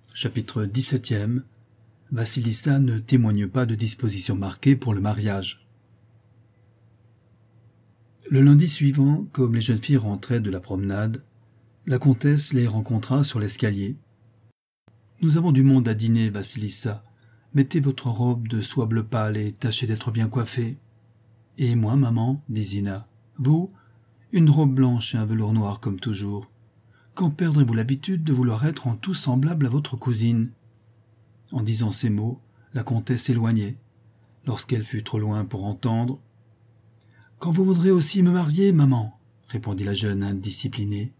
Chapitre 17e. Vassilissa ne témoigne pas de disposition marquée pour le mariage. Le lundi suivant, comme les jeunes filles rentraient de la promenade, la comtesse les rencontra sur l'escalier. « Nous avons du monde à dîner, Vassilissa. Mettez votre robe de soie bleu pâle et tâchez d'être bien coiffée. »« Et moi, maman, dit Zina. Vous, une robe blanche et un velours noir comme toujours. Quand perdrez-vous l'habitude de vouloir être en tout semblable à votre cousine ?» En disant ces mots, la comtesse s'éloignait. Lorsqu'elle fut trop loin pour entendre, « Quand vous voudrez aussi me marier, maman, » répondit la jeune indisciplinée.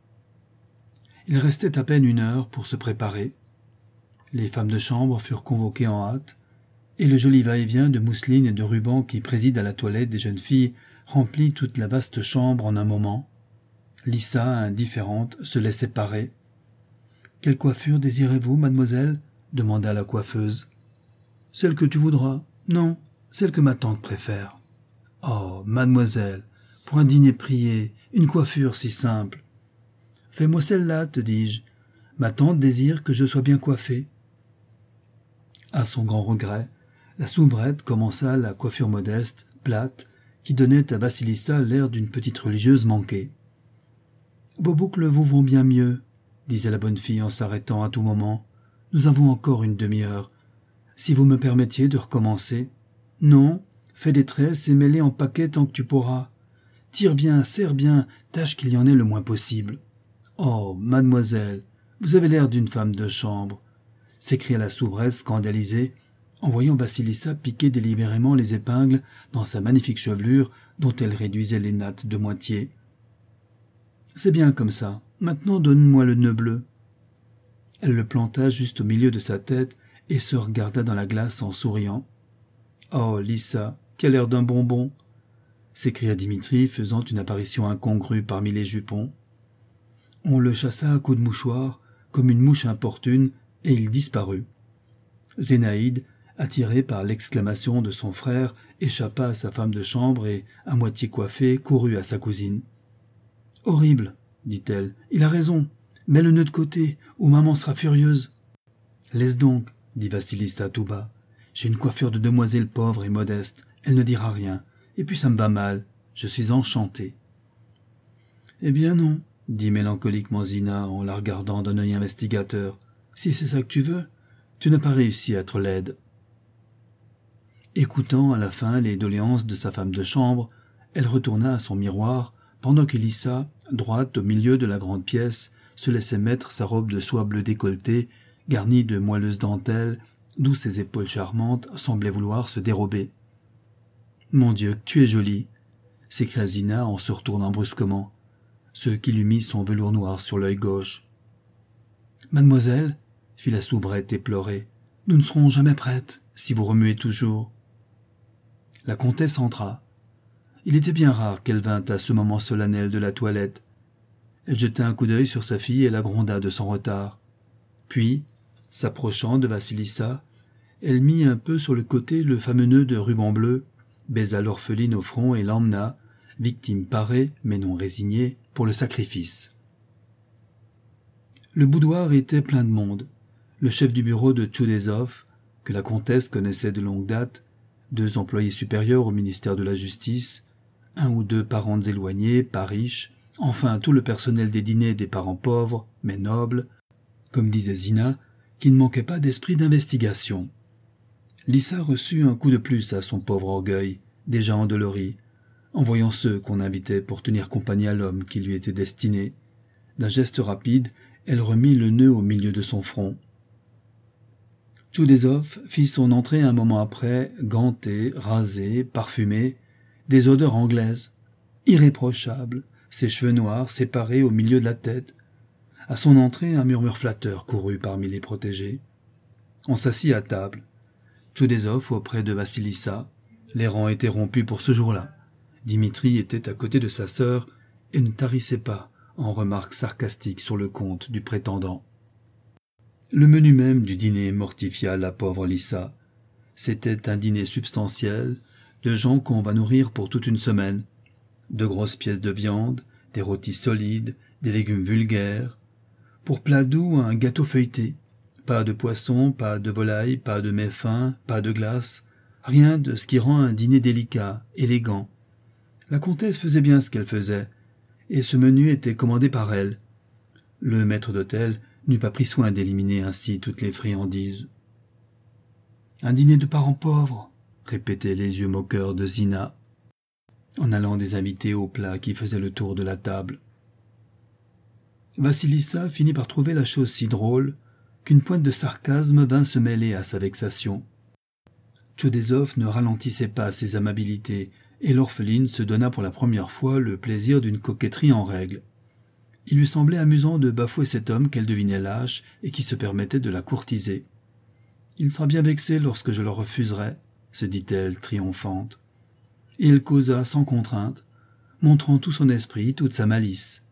Il restait à peine 1 heure pour se préparer. Les femmes de chambre furent convoquées en hâte, et le joli va-et-vient de mousseline et de rubans qui préside à la toilette des jeunes filles remplit toute la vaste chambre en un moment. Lissa, indifférente, se laissait parer. « Quelle coiffure désirez-vous, mademoiselle ?» demanda la coiffeuse. « Celle que tu voudras. Non, celle que ma tante préfère. »« Oh, mademoiselle, pour un dîner prié, une coiffure si simple. »« Fais-moi celle-là, te dis-je. Ma tante désire que je sois bien coiffée. » À son grand regret, la soubrette commença la coiffure modeste, plate, qui donnait à Vassilissa l'air d'une petite religieuse manquée. « Vos boucles vous vont bien mieux, » disait la bonne fille en s'arrêtant à tout moment. « Nous avons encore une demi-heure. Si vous me permettiez de recommencer. »« Non, fais des tresses et mets-les en paquet tant que tu pourras. Tire bien, serre bien, tâche qu'il y en ait le moins possible. »« Oh, mademoiselle, vous avez l'air d'une femme de chambre !» s'écria la soubrette scandalisée, en voyant Vassilissa piquer délibérément les épingles dans sa magnifique chevelure dont elle réduisait les nattes de moitié. « C'est bien comme ça. Maintenant donne-moi le nœud bleu. » Elle le planta juste au milieu de sa tête et se regarda dans la glace en souriant. « Oh, Lissa, quel air d'un bonbon !» s'écria Dimitri, faisant une apparition incongrue parmi les jupons. On le chassa à coups de mouchoir, comme une mouche importune, et il disparut. Zénaïde, attirée par l'exclamation de son frère, échappa à sa femme de chambre et, à moitié coiffée, courut à sa cousine. « Horrible, dit-elle, il a raison. Mets le nœud de côté, ou maman sera furieuse. »« Laisse donc, dit Vassilissa tout bas. J'ai une coiffure de demoiselle pauvre et modeste. Elle ne dira rien. Et puis ça me va mal. Je suis enchantée. »« Eh bien non, dit mélancoliquement Zina en la regardant d'un œil investigateur. Si c'est ça que tu veux, tu n'as pas réussi à être laide. » Écoutant à la fin les doléances de sa femme de chambre, elle retourna à son miroir, pendant que Lissa, droite au milieu de la grande pièce, se laissait mettre sa robe de soie bleue décolletée, garnie de moelleuses dentelles, d'où ses épaules charmantes semblaient vouloir se dérober. « Mon Dieu, tu es jolie !» s'écria Zina en se retournant brusquement, ce qui lui mit son velours noir sur l'œil gauche. « Mademoiselle, » fit la soubrette éplorée, « nous ne serons jamais prêtes, si vous remuez toujours. » La comtesse entra. Il était bien rare qu'elle vînt à ce moment solennel de la toilette. Elle jeta un coup d'œil sur sa fille et la gronda de son retard. Puis, s'approchant de Vassilissa, elle mit un peu sur le côté le fameux nœud de ruban bleu, baisa l'orpheline au front et l'emmena, victime parée, mais non résignée, pour le sacrifice. Le boudoir était plein de monde. Le chef du bureau de Tchoudezov, que la comtesse connaissait de longue date, 2 employés supérieurs au ministère de la Justice, 1 ou 2 parentes éloignées, pas riches, enfin tout le personnel des dîners des parents pauvres, mais nobles, comme disait Zina, qui ne manquait pas d'esprit d'investigation. Lissa reçut un coup de plus à son pauvre orgueil, déjà endolori, en voyant ceux qu'on invitait pour tenir compagnie à l'homme qui lui était destiné. D'un geste rapide, elle remit le nœud au milieu de son front. Tchoudezov fit son entrée un moment après, ganté, rasé, parfumé, des odeurs anglaises, irréprochable, ses cheveux noirs séparés au milieu de la tête. À son entrée, un murmure flatteur courut parmi les protégés. On s'assit à table. Tchoudezov auprès de Vassilissa. Les rangs étaient rompus pour ce jour-là. Dimitri était à côté de sa sœur et ne tarissait pas en remarques sarcastiques sur le compte du prétendant. Le menu même du dîner mortifia la pauvre Lissa. C'était un dîner substantiel, de gens qu'on va nourrir pour toute une semaine. De grosses pièces de viande, des rôtis solides, des légumes vulgaires. Pour plat doux, un gâteau feuilleté, Pas de poisson, pas de volaille, pas de mets fins, pas de glace, rien de ce qui rend un dîner délicat, élégant. La comtesse faisait bien ce qu'elle faisait, et ce menu était commandé par elle. Le maître d'hôtel n'eût pas pris soin d'éliminer ainsi toutes les friandises. « Un dîner de parents pauvres !» répétaient les yeux moqueurs de Zina, en allant des invités au plat qui faisait le tour de la table. Vassilissa finit par trouver la chose si drôle qu'une pointe de sarcasme vint se mêler à sa vexation. Tchoudezov ne ralentissait pas ses amabilités, et l'orpheline se donna pour la première fois le plaisir d'une coquetterie en règle. Il lui semblait amusant de bafouer cet homme qu'elle devinait lâche et qui se permettait de la courtiser. « Il sera bien vexé lorsque je le refuserai, » se dit-elle triomphante. Et elle causa sans contrainte, montrant tout son esprit, toute sa malice.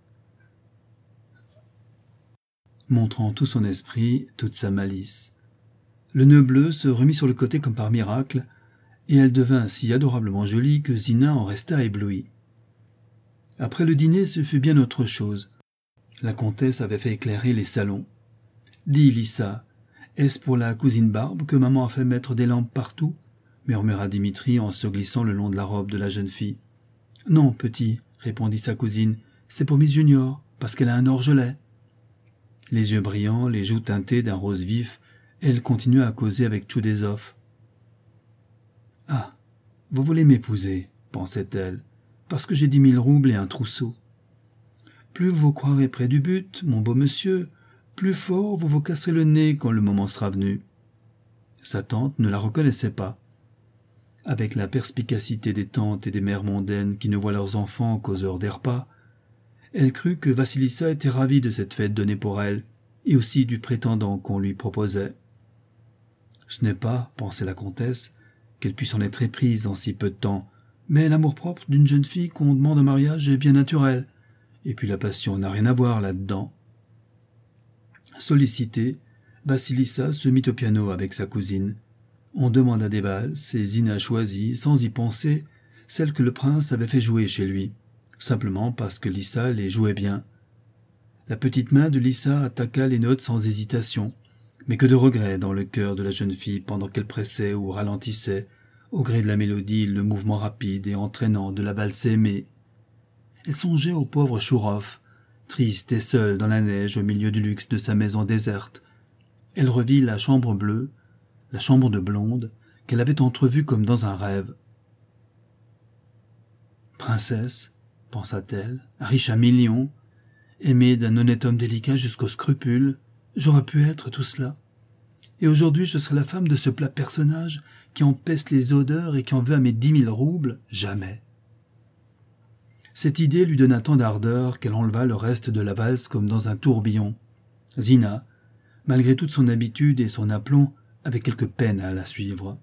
Le nœud bleu se remit sur le côté comme par miracle, et elle devint si adorablement jolie que Zina en resta éblouie. Après le dîner, ce fut bien autre chose. La comtesse avait fait éclairer les salons. « Dis, Lissa, est-ce pour la cousine Barbe que maman a fait mettre des lampes partout ?» murmura Dimitri en se glissant le long de la robe de la jeune fille. « Non, petit, » répondit sa cousine, « c'est pour Miss Junior, parce qu'elle a un orgelet. » Les yeux brillants, les joues teintées d'un rose vif, elle continua à causer avec Tchoudezov. « Ah, vous voulez m'épouser, pensait-elle, parce que j'ai 10 000 roubles et un trousseau. Plus vous vous croirez près du but, mon beau monsieur, plus fort vous vous casserez le nez quand le moment sera venu. » Sa tante ne la reconnaissait pas. Avec la perspicacité des tantes et des mères mondaines qui ne voient leurs enfants qu'aux heures des repas, elle crut que Vassilissa était ravie de cette fête donnée pour elle, et aussi du prétendant qu'on lui proposait. Ce n'est pas, pensait la comtesse, qu'elle puisse en être éprise en si peu de temps, mais l'amour-propre d'une jeune fille qu'on demande en mariage est bien naturel, et puis la passion n'a rien à voir là-dedans. Sollicitée, Vassilissa se mit au piano avec sa cousine. On demanda des valses et Zina choisit, sans y penser, celle que le prince avait fait jouer chez lui, simplement parce que Lissa les jouait bien. La petite main de Lissa attaqua les notes sans hésitation, mais que de regrets dans le cœur de la jeune fille pendant qu'elle pressait ou ralentissait, au gré de la mélodie, le mouvement rapide et entraînant de la valse aimée. Elle songeait au pauvre Chourov, triste et seul dans la neige au milieu du luxe de sa maison déserte. Elle revit la chambre bleue, la chambre de blonde, qu'elle avait entrevue comme dans un rêve. Princesse, pensa-t-elle, riche à millions, aimée d'un honnête homme délicat jusqu'aux scrupules, j'aurais pu être tout cela. Et aujourd'hui je serai la femme de ce plat personnage qui empeste les odeurs et qui en veut à mes 10 000 roubles, jamais. Cette idée lui donna tant d'ardeur qu'elle enleva le reste de la valse comme dans un tourbillon. Zina, malgré toute son habitude et son aplomb, avait quelque peine à la suivre.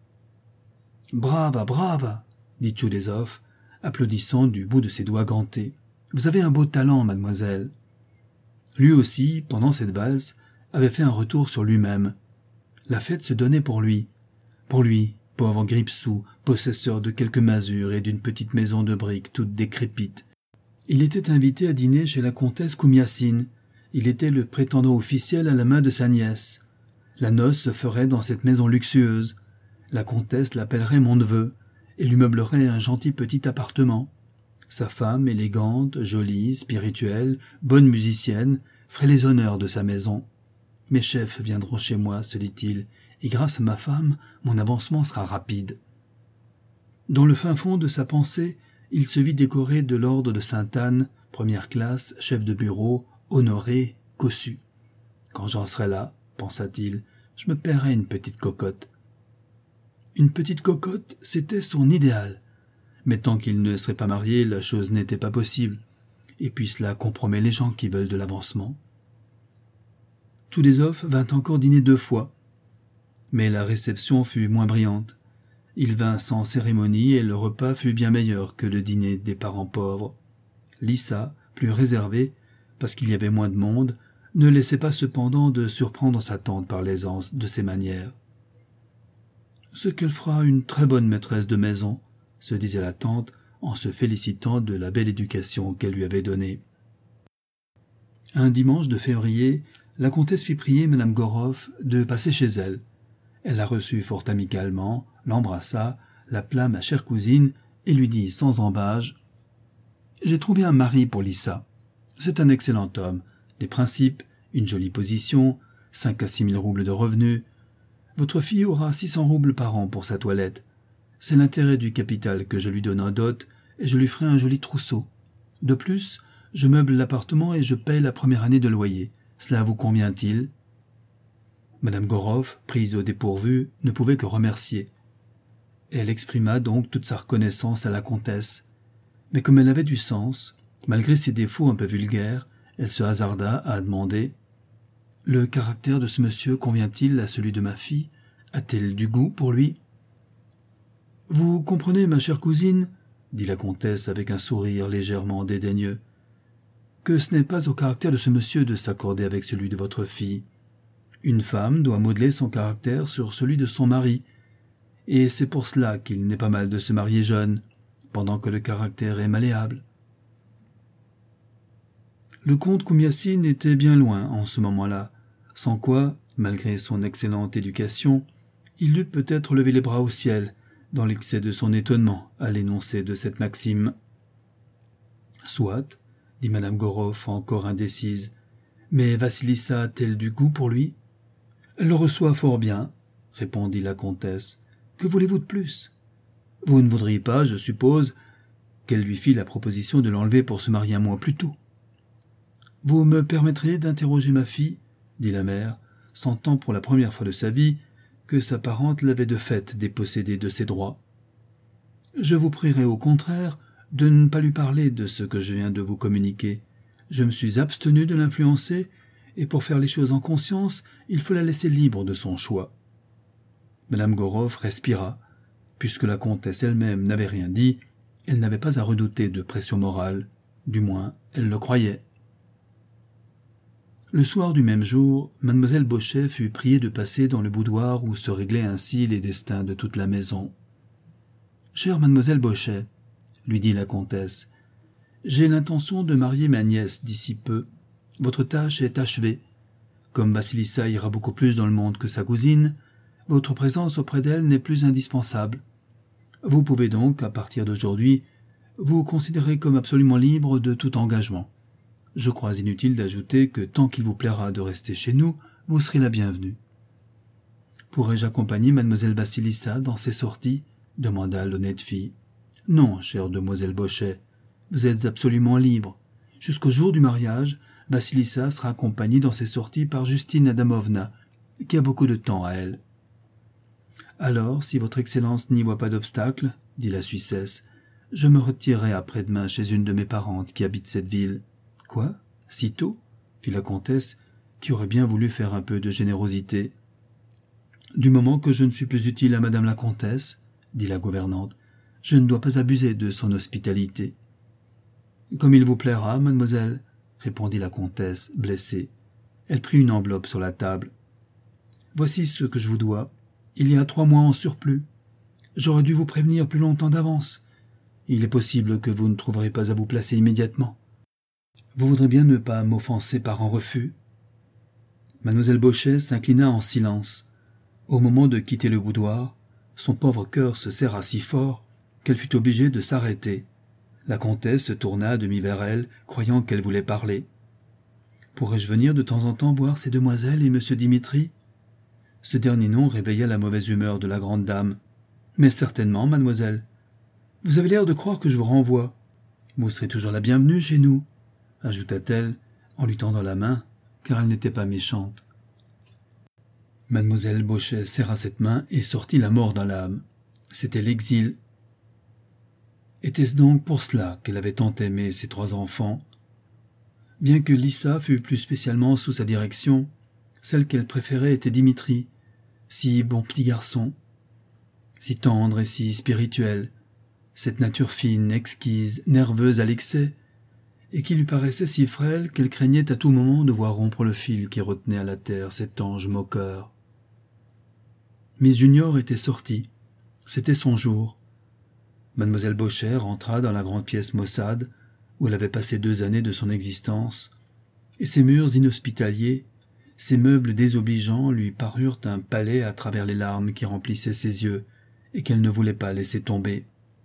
« Brava, brava !» dit Tchoudezov, applaudissant du bout de ses doigts gantés. « Vous avez un beau talent, mademoiselle. » Lui aussi, pendant cette valse, avait fait un retour sur lui-même. La fête se donnait pour lui, pauvre grippe-sou, possesseur de quelques masures et d'une petite maison de briques toute décrépite. Il était invité à dîner chez la comtesse Koumiassine. Il était le prétendant officiel à la main de sa nièce. La noce se ferait dans cette maison luxueuse. La comtesse l'appellerait mon neveu et lui meublerait un gentil petit appartement. Sa femme, élégante, jolie, spirituelle, bonne musicienne, ferait les honneurs de sa maison. Mes chefs viendront chez moi, se dit-il, et grâce à ma femme, mon avancement sera rapide. Dans le fin fond de sa pensée, il se vit décoré de l'ordre de Sainte-Anne, première classe, chef de bureau, honoré, cossu. Quand j'en serai là, pensa-t-il, je me paierai une petite cocotte. Une petite cocotte, c'était son idéal. Mais tant qu'il ne serait pas marié, la chose n'était pas possible. Et puis cela compromet les gens qui veulent de l'avancement. Tchoudezov vint encore dîner 2 fois. Mais la réception fut moins brillante. Il vint sans cérémonie et le repas fut bien meilleur que le dîner des parents pauvres. Lissa, plus réservée, parce qu'il y avait moins de monde, ne laissait pas cependant de surprendre sa tante par l'aisance de ses manières. « Ce qu'elle fera une très bonne maîtresse de maison, » se disait la tante en se félicitant de la belle éducation qu'elle lui avait donnée. Un dimanche de février, la comtesse fit prier madame Goroff de passer chez elle. Elle la reçut fort amicalement, l'embrassa, l'appela ma chère cousine et lui dit sans embâge « J'ai trouvé un mari pour Lissa. C'est un excellent homme, des principes, une jolie position, 5 à 6 000 roubles de revenus. Votre fille aura 600 roubles par an pour sa toilette. C'est l'intérêt du capital que je lui donne en dot et je lui ferai un joli trousseau. De plus, je meuble l'appartement et je paye la première année de loyer. Cela vous convient-il » Madame Goroff, prise au dépourvu, ne pouvait que remercier. Elle exprima donc toute sa reconnaissance à la comtesse. Mais comme elle avait du sens, malgré ses défauts un peu vulgaires, elle se hasarda à demander « Le caractère de ce monsieur convient-il à celui de ma fille? A-t-elle du goût pour lui ?» « Vous comprenez, ma chère cousine, dit la comtesse avec un sourire légèrement dédaigneux, que ce n'est pas au caractère de ce monsieur de s'accorder avec celui de votre fille. Une femme doit modeler son caractère sur celui de son mari, et c'est pour cela qu'il n'est pas mal de se marier jeune, pendant que le caractère est malléable. » Le comte Koumyassin était bien loin en ce moment-là, sans quoi, malgré son excellente éducation, il eût peut-être levé les bras au ciel, dans l'excès de son étonnement à l'énoncé de cette maxime. « Soit, dit madame Goroff encore indécise, mais Vassilissa a-t-elle du goût pour lui ? » « Elle le reçoit fort bien, répondit la comtesse. Que voulez-vous de plus ? Vous ne voudriez pas, je suppose, qu'elle lui fît la proposition de l'enlever pour se marier un mois plus tôt. Vous me permettrez d'interroger ma fille, dit la mère, sentant pour la première fois de sa vie que sa parente l'avait de fait dépossédée de ses droits. Je vous prierai au contraire de ne pas lui parler de ce que je viens de vous communiquer. Je me suis abstenu de l'influencer, et pour faire les choses en conscience, il faut la laisser libre de son choix. Madame Goroff respira. Puisque la comtesse elle-même n'avait rien dit, elle n'avait pas à redouter de pression morale. Du moins, elle le croyait. Le soir du même jour, mademoiselle Bauchet fut priée de passer dans le boudoir où se réglaient ainsi les destins de toute la maison. « Chère mademoiselle Bauchet, lui dit la comtesse, j'ai l'intention de marier ma nièce d'ici peu. Votre tâche est achevée. Comme Vassilissa ira beaucoup plus dans le monde que sa cousine, votre présence auprès d'elle n'est plus indispensable. Vous pouvez donc, à partir d'aujourd'hui, vous considérer comme absolument libre de tout engagement. Je crois inutile d'ajouter que tant qu'il vous plaira de rester chez nous, vous serez la bienvenue. »« Pourrais-je accompagner mademoiselle Vassilissa dans ses sorties ?» demanda l'honnête fille. « Non, chère demoiselle Bauchet, vous êtes absolument libre. Jusqu'au jour du mariage, Vassilissa sera accompagnée dans ses sorties par Justine Adamovna, qui a beaucoup de temps à elle. »« Alors, si votre Excellence n'y voit pas d'obstacle, dit la Suissesse, je me retirerai après-demain chez une de mes parentes qui habite cette ville. »« Quoi ? Si tôt ?» fit la comtesse, qui aurait bien voulu faire un peu de générosité. « Du moment que je ne suis plus utile à madame la comtesse, dit la gouvernante, je ne dois pas abuser de son hospitalité. »« Comme il vous plaira, mademoiselle, » répondit la comtesse, blessée. Elle prit une enveloppe sur la table. « Voici ce que je vous dois. Il y a 3 mois en surplus. J'aurais dû vous prévenir plus longtemps d'avance. Il est possible que vous ne trouverez pas à vous placer immédiatement. Vous voudrez bien ne pas m'offenser par un refus ?» Mademoiselle Bauchet s'inclina en silence. Au moment de quitter le boudoir, son pauvre cœur se serra si fort qu'elle fut obligée de s'arrêter. La comtesse se tourna à demi vers elle, croyant qu'elle voulait parler. « Pourrais-je venir de temps en temps voir ces demoiselles et monsieur Dimitri ?» Ce dernier nom réveilla la mauvaise humeur de la grande dame. « Mais certainement, mademoiselle. Vous avez l'air de croire que je vous renvoie. Vous serez toujours la bienvenue chez nous, » ajouta-t-elle en lui tendant la main, car elle n'était pas méchante. Mademoiselle Bauchet serra cette main et sortit la mort dans l'âme. C'était l'exil. Était-ce donc pour cela qu'elle avait tant aimé ses 3 enfants? Bien que Lissa fût plus spécialement sous sa direction, celle qu'elle préférait était Dimitri, si bon petit garçon, si tendre et si spirituel, cette nature fine, exquise, nerveuse à l'excès, et qui lui paraissait si frêle qu'elle craignait à tout moment de voir rompre le fil qui retenait à la terre cet ange moqueur. Miss Junior était sortie. C'était son jour. Mademoiselle Bauchet rentra dans la grande pièce maussade, où elle avait passé 2 années de son existence, et ses murs inhospitaliers, Ces meubles désobligeants lui parurent un palais à travers les larmes qui remplissaient ses yeux et qu'elle ne voulait pas laisser tomber.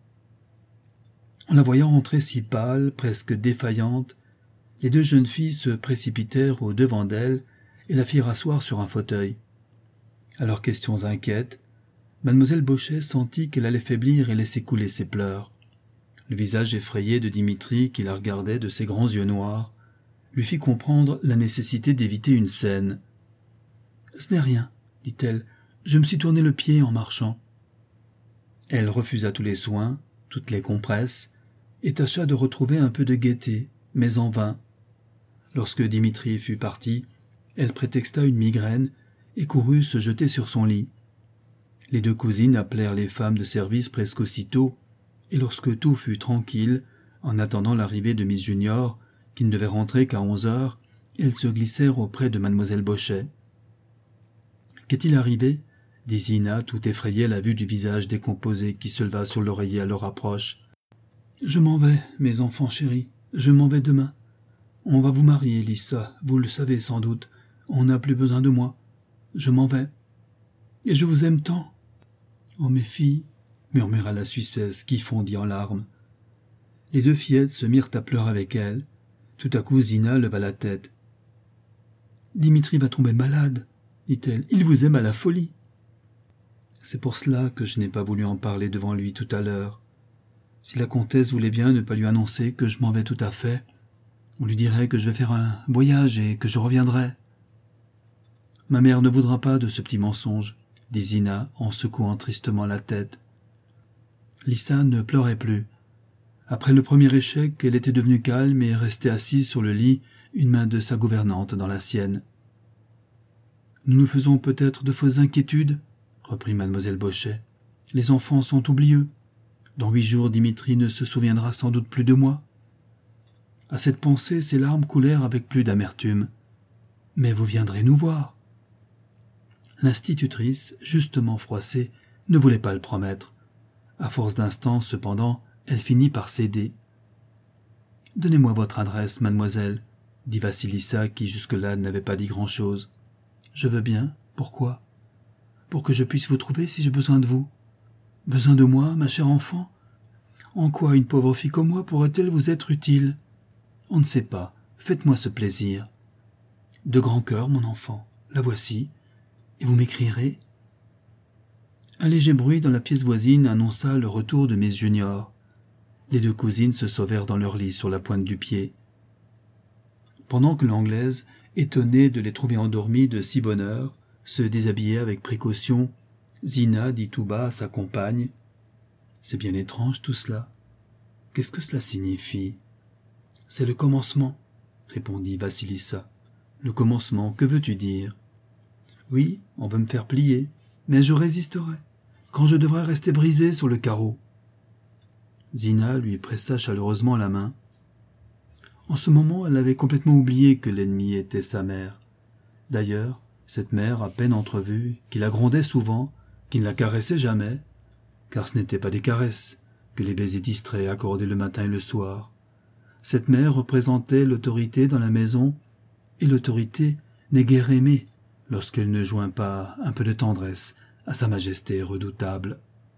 En la voyant entrer si pâle, presque défaillante, les deux jeunes filles se précipitèrent au-devant d'elle et la firent asseoir sur un fauteuil. À leurs questions inquiètes, mademoiselle Bauchet sentit qu'elle allait faiblir et laisser couler ses pleurs. Le visage effrayé de Dimitri, qui la regardait de ses grands yeux noirs, lui fit comprendre la nécessité d'éviter une scène. « Ce n'est rien, dit-elle, je me suis tourné le pied en marchant. » Elle refusa tous les soins, toutes les compresses, et tâcha de retrouver un peu de gaieté, mais en vain. Lorsque Dimitri fut parti, elle prétexta une migraine et courut se jeter sur son lit. Les deux cousines appelèrent les femmes de service presque aussitôt, et lorsque tout fut tranquille, en attendant l'arrivée de Miss Junior, qui ne devait rentrer qu'à 11 heures, elles se glissèrent auprès de mademoiselle Bauchet. « Qu'est-il arrivé ?» dit Zina, tout effrayée à la vue du visage décomposé qui se leva sur l'oreiller à leur approche. « Je m'en vais, mes enfants chéris, je m'en vais demain. On va vous marier, Lisa, vous le savez sans doute, on n'a plus besoin de moi. Je m'en vais. Et je vous aime tant. »« Oh, mes filles !» murmura la Suissesse, qui fondit en larmes. Les deux fillettes se mirent à pleurer avec elle. Tout à coup, Zina leva la tête. « Dimitri va tomber malade, dit-elle. Il vous aime à la folie. » C'est pour cela que je n'ai pas voulu en parler devant lui tout à l'heure. Si la comtesse voulait bien ne pas lui annoncer que je m'en vais tout à fait, on lui dirait que je vais faire un voyage et que je reviendrai. Ma mère ne voudra pas de ce petit mensonge, dit Zina en secouant tristement la tête. Lisa ne pleurait plus. Après le premier échec, elle était devenue calme et restait assise sur le lit, une main de sa gouvernante dans la sienne. « Nous nous faisons peut-être de fausses inquiétudes, » reprit mademoiselle Bauchet. « Les enfants sont oublieux. Dans 8 jours, Dimitri ne se souviendra sans doute plus de moi. » À cette pensée, ses larmes coulèrent avec plus d'amertume. « Mais vous viendrez nous voir. » L'institutrice, justement froissée, ne voulait pas le promettre. À force d'instance, cependant, elle finit par céder. « Donnez-moi votre adresse, mademoiselle, » dit Vassilissa, qui jusque-là n'avait pas dit grand-chose. « Je veux bien. Pourquoi ? Pour que je puisse vous trouver si j'ai besoin de vous. Besoin de moi, ma chère enfant ? En quoi une pauvre fille comme moi pourrait-elle vous être utile ? On ne sait pas. Faites-moi ce plaisir. De grand cœur, mon enfant. La voici. Et vous m'écrirez ? » Un léger bruit dans la pièce voisine annonça le retour de Miss Junior. Les deux cousines se sauvèrent dans leur lit sur la pointe du pied. Pendant que l'Anglaise, étonnée de les trouver endormis de si bonne heure, se déshabillait avec précaution, Zina dit tout bas à sa compagne : « C'est bien étrange tout cela. Qu'est-ce que cela signifie ? » ?»« C'est le commencement, » répondit Vassilissa. « Le commencement, que veux-tu dire ? » ?»« Oui, on veut me faire plier, mais je résisterai, quand je devrais rester brisée sur le carreau. » Zina lui pressa chaleureusement la main. En ce moment, elle avait complètement oublié que l'ennemi était sa mère. D'ailleurs, cette mère à peine entrevue, qui la grondait souvent, qui ne la caressait jamais, car ce n'étaient pas des caresses que les baisers distraits accordaient le matin et le soir. Cette mère représentait l'autorité dans la maison, et l'autorité n'est guère aimée lorsqu'elle ne joint pas un peu de tendresse à sa majesté redoutable.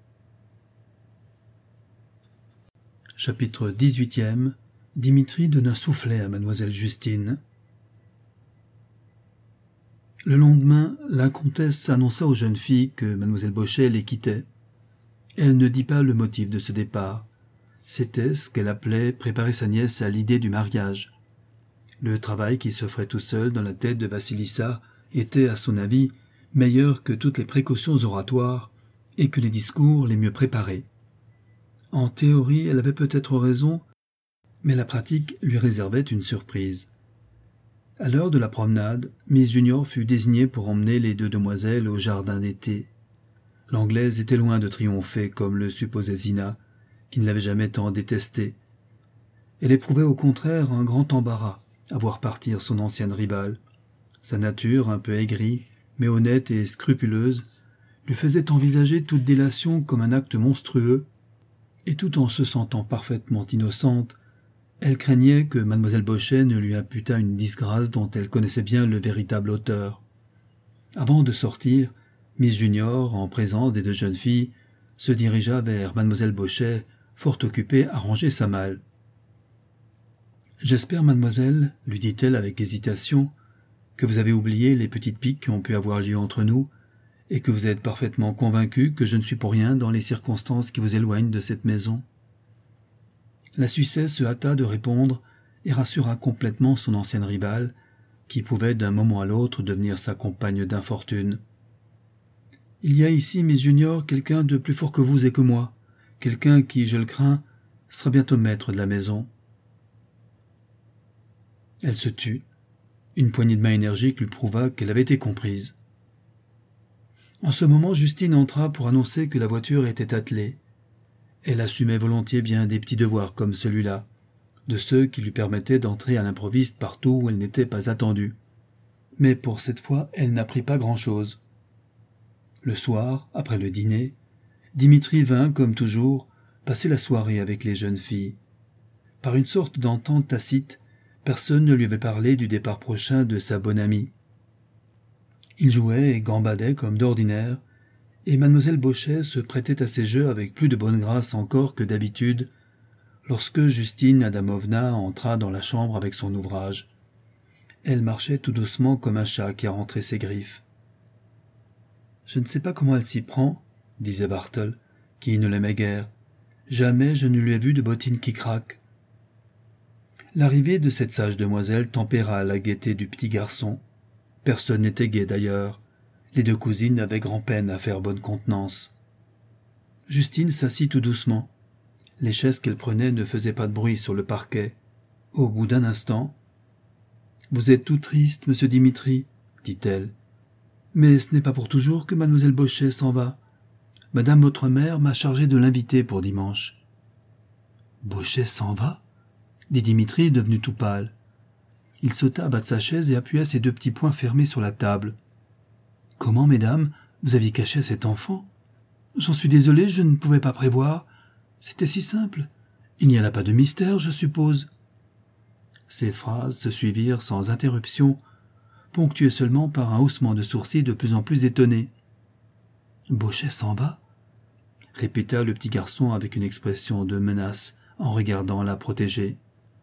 Chapitre 18e. Dimitri donne un soufflet à mademoiselle Justine. Le lendemain, la comtesse annonça aux jeunes filles que mademoiselle Bauchet les quittait. Elle ne dit pas le motif de ce départ. C'était ce qu'elle appelait préparer sa nièce à l'idée du mariage. Le travail qui se ferait tout seul dans la tête de Vassilissa était, à son avis, meilleur que toutes les précautions oratoires et que les discours les mieux préparés. En théorie, elle avait peut-être raison, mais la pratique lui réservait une surprise. À l'heure de la promenade, Miss Junior fut désignée pour emmener les deux demoiselles au jardin d'été. L'Anglaise était loin de triompher comme le supposait Zina, qui ne l'avait jamais tant détestée. Elle éprouvait au contraire un grand embarras à voir partir son ancienne rivale. Sa nature, un peu aigrie, mais honnête et scrupuleuse, lui faisait envisager toute délation comme un acte monstrueux, et tout en se sentant parfaitement innocente, Elle craignait que mademoiselle Bauchet ne lui imputât une disgrâce dont elle connaissait bien le véritable auteur. Avant de sortir, Miss Junior, en présence des deux jeunes filles, se dirigea vers mademoiselle Bauchet, fort occupée à ranger sa malle. « J'espère, mademoiselle, lui dit-elle avec hésitation, que vous avez oublié les petites piques qui ont pu avoir lieu entre nous, et que vous êtes parfaitement convaincue que je ne suis pour rien dans les circonstances qui vous éloignent de cette maison. » La Suissesse se hâta de répondre et rassura complètement son ancienne rivale, qui pouvait d'un moment à l'autre devenir sa compagne d'infortune. « Il y a ici, Miss Junior, quelqu'un de plus fort que vous et que moi, quelqu'un qui, je le crains, sera bientôt maître de la maison. » Elle se tut. Une poignée de main énergique lui prouva qu'elle avait été comprise. En ce moment, Justine entra pour annoncer que la voiture était attelée. Elle assumait volontiers bien des petits devoirs comme celui-là, de ceux qui lui permettaient d'entrer à l'improviste partout où elle n'était pas attendue. Mais pour cette fois, elle n'apprit pas grand-chose. Le soir, après le dîner, Dimitri vint, comme toujours, passer la soirée avec les jeunes filles. Par une sorte d'entente tacite, personne ne lui avait parlé du départ prochain de sa bonne amie. Il jouait et gambadait comme d'ordinaire, et mademoiselle Bauchet se prêtait à ces jeux avec plus de bonne grâce encore que d'habitude, lorsque Justine Adamovna entra dans la chambre avec son ouvrage. Elle marchait tout doucement comme un chat qui a rentré ses griffes. « Je ne sais pas comment elle s'y prend, » disait Bartle, qui ne l'aimait guère. « Jamais je ne lui ai vu de bottines qui craquent. » L'arrivée de cette sage demoiselle tempéra la gaieté du petit garçon. Personne n'était gai d'ailleurs. Les deux cousines avaient grand-peine à faire bonne contenance. Justine s'assit tout doucement. Les chaises qu'elle prenait ne faisaient pas de bruit sur le parquet. Au bout d'un instant, « Vous êtes tout triste, monsieur Dimitri, » dit-elle. « Mais ce n'est pas pour toujours que mademoiselle Bauchet s'en va. Madame votre mère m'a chargé de l'inviter pour dimanche. »« Bauchet s'en va ?» dit Dimitri, devenu tout pâle. Il sauta à bas de sa chaise et appuya ses deux petits poings fermés sur la table. « Comment, mesdames, vous aviez caché cet enfant ? J'en suis désolé, je ne pouvais pas prévoir. C'était si simple. Il n'y a là pas de mystère, je suppose. » Ces phrases se suivirent sans interruption, ponctuées seulement par un haussement de sourcils de plus en plus étonné. « Bauchet s'en va ?» répéta le petit garçon avec une expression de menace en regardant la protégée.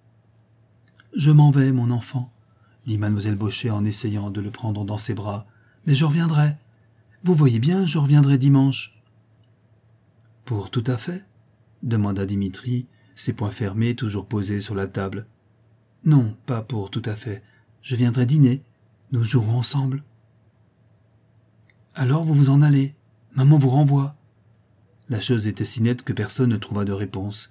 « Je m'en vais, mon enfant, » dit mademoiselle Bauchet en essayant de le prendre dans ses bras. « Mais je reviendrai. Vous voyez bien, je reviendrai dimanche. »« Pour tout à fait ?» demanda Dimitri, ses poings fermés, toujours posés sur la table. « Non, pas pour tout à fait. Je viendrai dîner. Nous jouerons ensemble. »« Alors vous vous en allez. Maman vous renvoie. » La chose était si nette que personne ne trouva de réponse.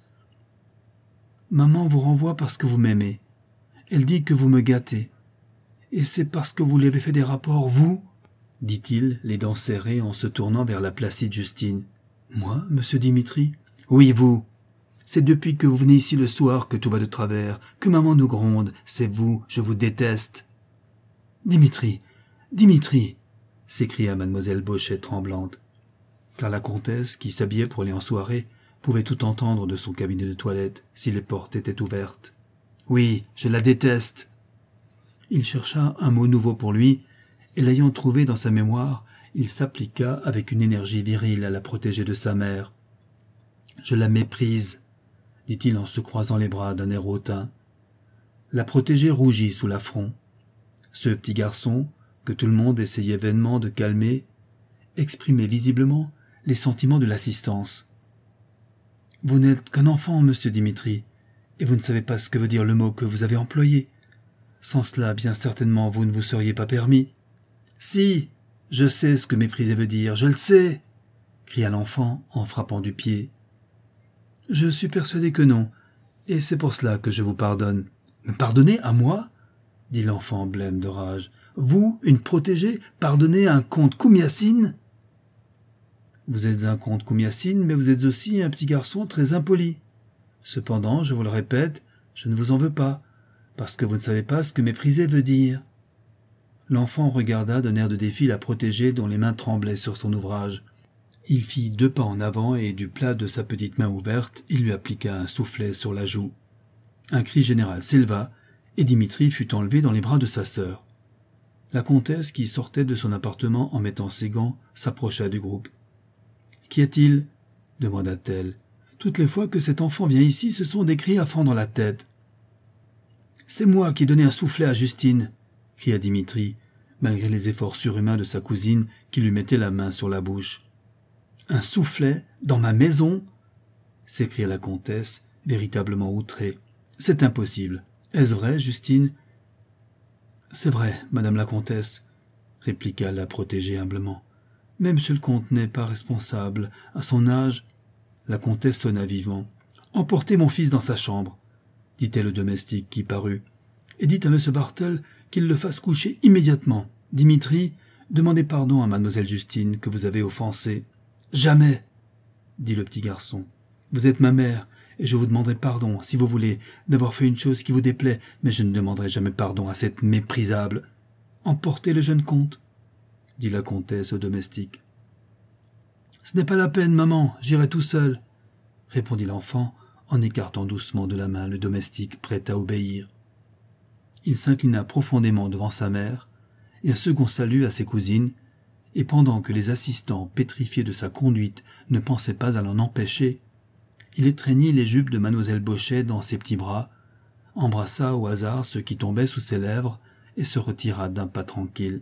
« Maman vous renvoie parce que vous m'aimez. Elle dit que vous me gâtez. Et c'est parce que vous lui avez fait des rapports, vous ?» dit-il, les dents serrées en se tournant vers la placide Justine. « Moi, monsieur Dimitri ?»« Oui, vous. C'est depuis que vous venez ici le soir que tout va de travers, que maman nous gronde. C'est vous, je vous déteste. »« Dimitri, Dimitri !» s'écria mademoiselle Bauchet tremblante, car la comtesse, qui s'habillait pour aller en soirée, pouvait tout entendre de son cabinet de toilette si les portes étaient ouvertes. « Oui, je la déteste. » Il chercha un mot nouveau pour lui, et l'ayant trouvé dans sa mémoire, il s'appliqua avec une énergie virile à la protéger de sa mère. « Je la méprise, » dit-il en se croisant les bras d'un air hautain. La protégée rougit sous l'affront. Ce petit garçon, que tout le monde essayait vainement de calmer, exprimait visiblement les sentiments de l'assistance. « Vous n'êtes qu'un enfant, monsieur Dimitri, et vous ne savez pas ce que veut dire le mot que vous avez employé. Sans cela, bien certainement, vous ne vous seriez pas permis. »« Si, je sais ce que mépriser veut dire, je le sais !» cria l'enfant en frappant du pied. « Je suis persuadé que non, et c'est pour cela que je vous pardonne. »« Me pardonner à moi ?» dit l'enfant blême de rage. « Vous, une protégée, pardonnez à un comte Koumyacine ?»« Vous êtes un comte Koumyacine, mais vous êtes aussi un petit garçon très impoli. Cependant, je vous le répète, je ne vous en veux pas, parce que vous ne savez pas ce que mépriser veut dire. » L'enfant regarda d'un air de défi la protégée dont les mains tremblaient sur son ouvrage. Il fit 2 pas en avant et du plat de sa petite main ouverte, il lui appliqua un soufflet sur la joue. Un cri général s'éleva, et Dimitri fut enlevé dans les bras de sa sœur. La comtesse, qui sortait de son appartement en mettant ses gants, s'approcha du groupe. « Qu'y a-t-il » demanda-t-elle. « Toutes les fois que cet enfant vient ici, ce sont des cris à fendre la tête. »« C'est moi qui ai donné un soufflet à Justine » cria Dimitri, malgré les efforts surhumains de sa cousine qui lui mettait la main sur la bouche. « Un soufflet dans ma maison » s'écria la comtesse, véritablement outrée. « C'est impossible. Est-ce vrai, Justine ?»« C'est vrai, madame la comtesse, » répliqua la protégée humblement. « Mais monsieur le comte n'est pas responsable. À son âge... » La comtesse sonna vivement. « Emportez mon fils dans sa chambre, » dit-elle au domestique qui parut, « et dites à monsieur Bartel qu'il le fasse coucher immédiatement. Dimitri, demandez pardon à mademoiselle Justine que vous avez offensée. »« Jamais !» dit le petit garçon. « Vous êtes ma mère, et je vous demanderai pardon, si vous voulez, d'avoir fait une chose qui vous déplaît, mais je ne demanderai jamais pardon à cette méprisable. Emportez le jeune comte, » dit la comtesse au domestique. « Ce n'est pas la peine, maman, j'irai tout seul, » répondit l'enfant, en écartant doucement de la main le domestique prêt à obéir. Il s'inclina profondément devant sa mère, et un second salut à ses cousines, et pendant que les assistants, pétrifiés de sa conduite, ne pensaient pas à l'en empêcher, il étreignit les jupes de mademoiselle Bauchet dans ses petits bras, embrassa au hasard ce qui tombait sous ses lèvres, et se retira d'un pas tranquille.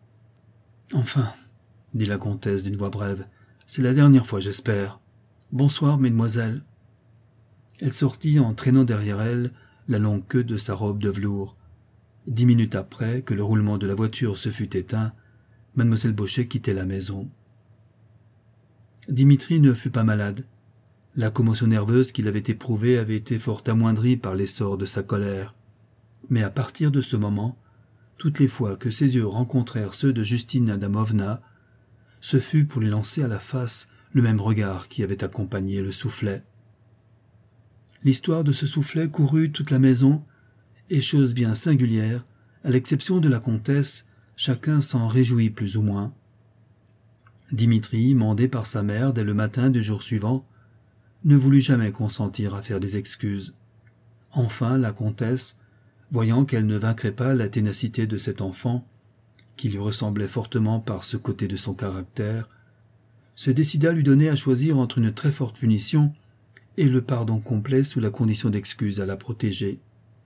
« Enfin, » dit la comtesse d'une voix brève, « c'est la dernière fois, j'espère. Bonsoir, mesdemoiselles. » Elle sortit en traînant derrière elle la longue queue de sa robe de velours. 10 minutes après que le roulement de la voiture se fut éteint, mademoiselle Bauchet quittait la maison. Dimitri ne fut pas malade. La commotion nerveuse qu'il avait éprouvée avait été fort amoindrie par l'essor de sa colère. Mais à partir de ce moment, toutes les fois que ses yeux rencontrèrent ceux de Justine Adamovna, ce fut pour lui lancer à la face le même regard qui avait accompagné le soufflet. L'histoire de ce soufflet courut toute la maison, et chose bien singulière, à l'exception de la comtesse, chacun s'en réjouit plus ou moins. Dimitri, mandé par sa mère dès le matin du jour suivant, ne voulut jamais consentir à faire des excuses. Enfin, la comtesse, voyant qu'elle ne vaincrait pas la ténacité de cet enfant, qui lui ressemblait fortement par ce côté de son caractère, se décida à lui donner à choisir entre une très forte punition et le pardon complet sous la condition d'excuse à la protéger.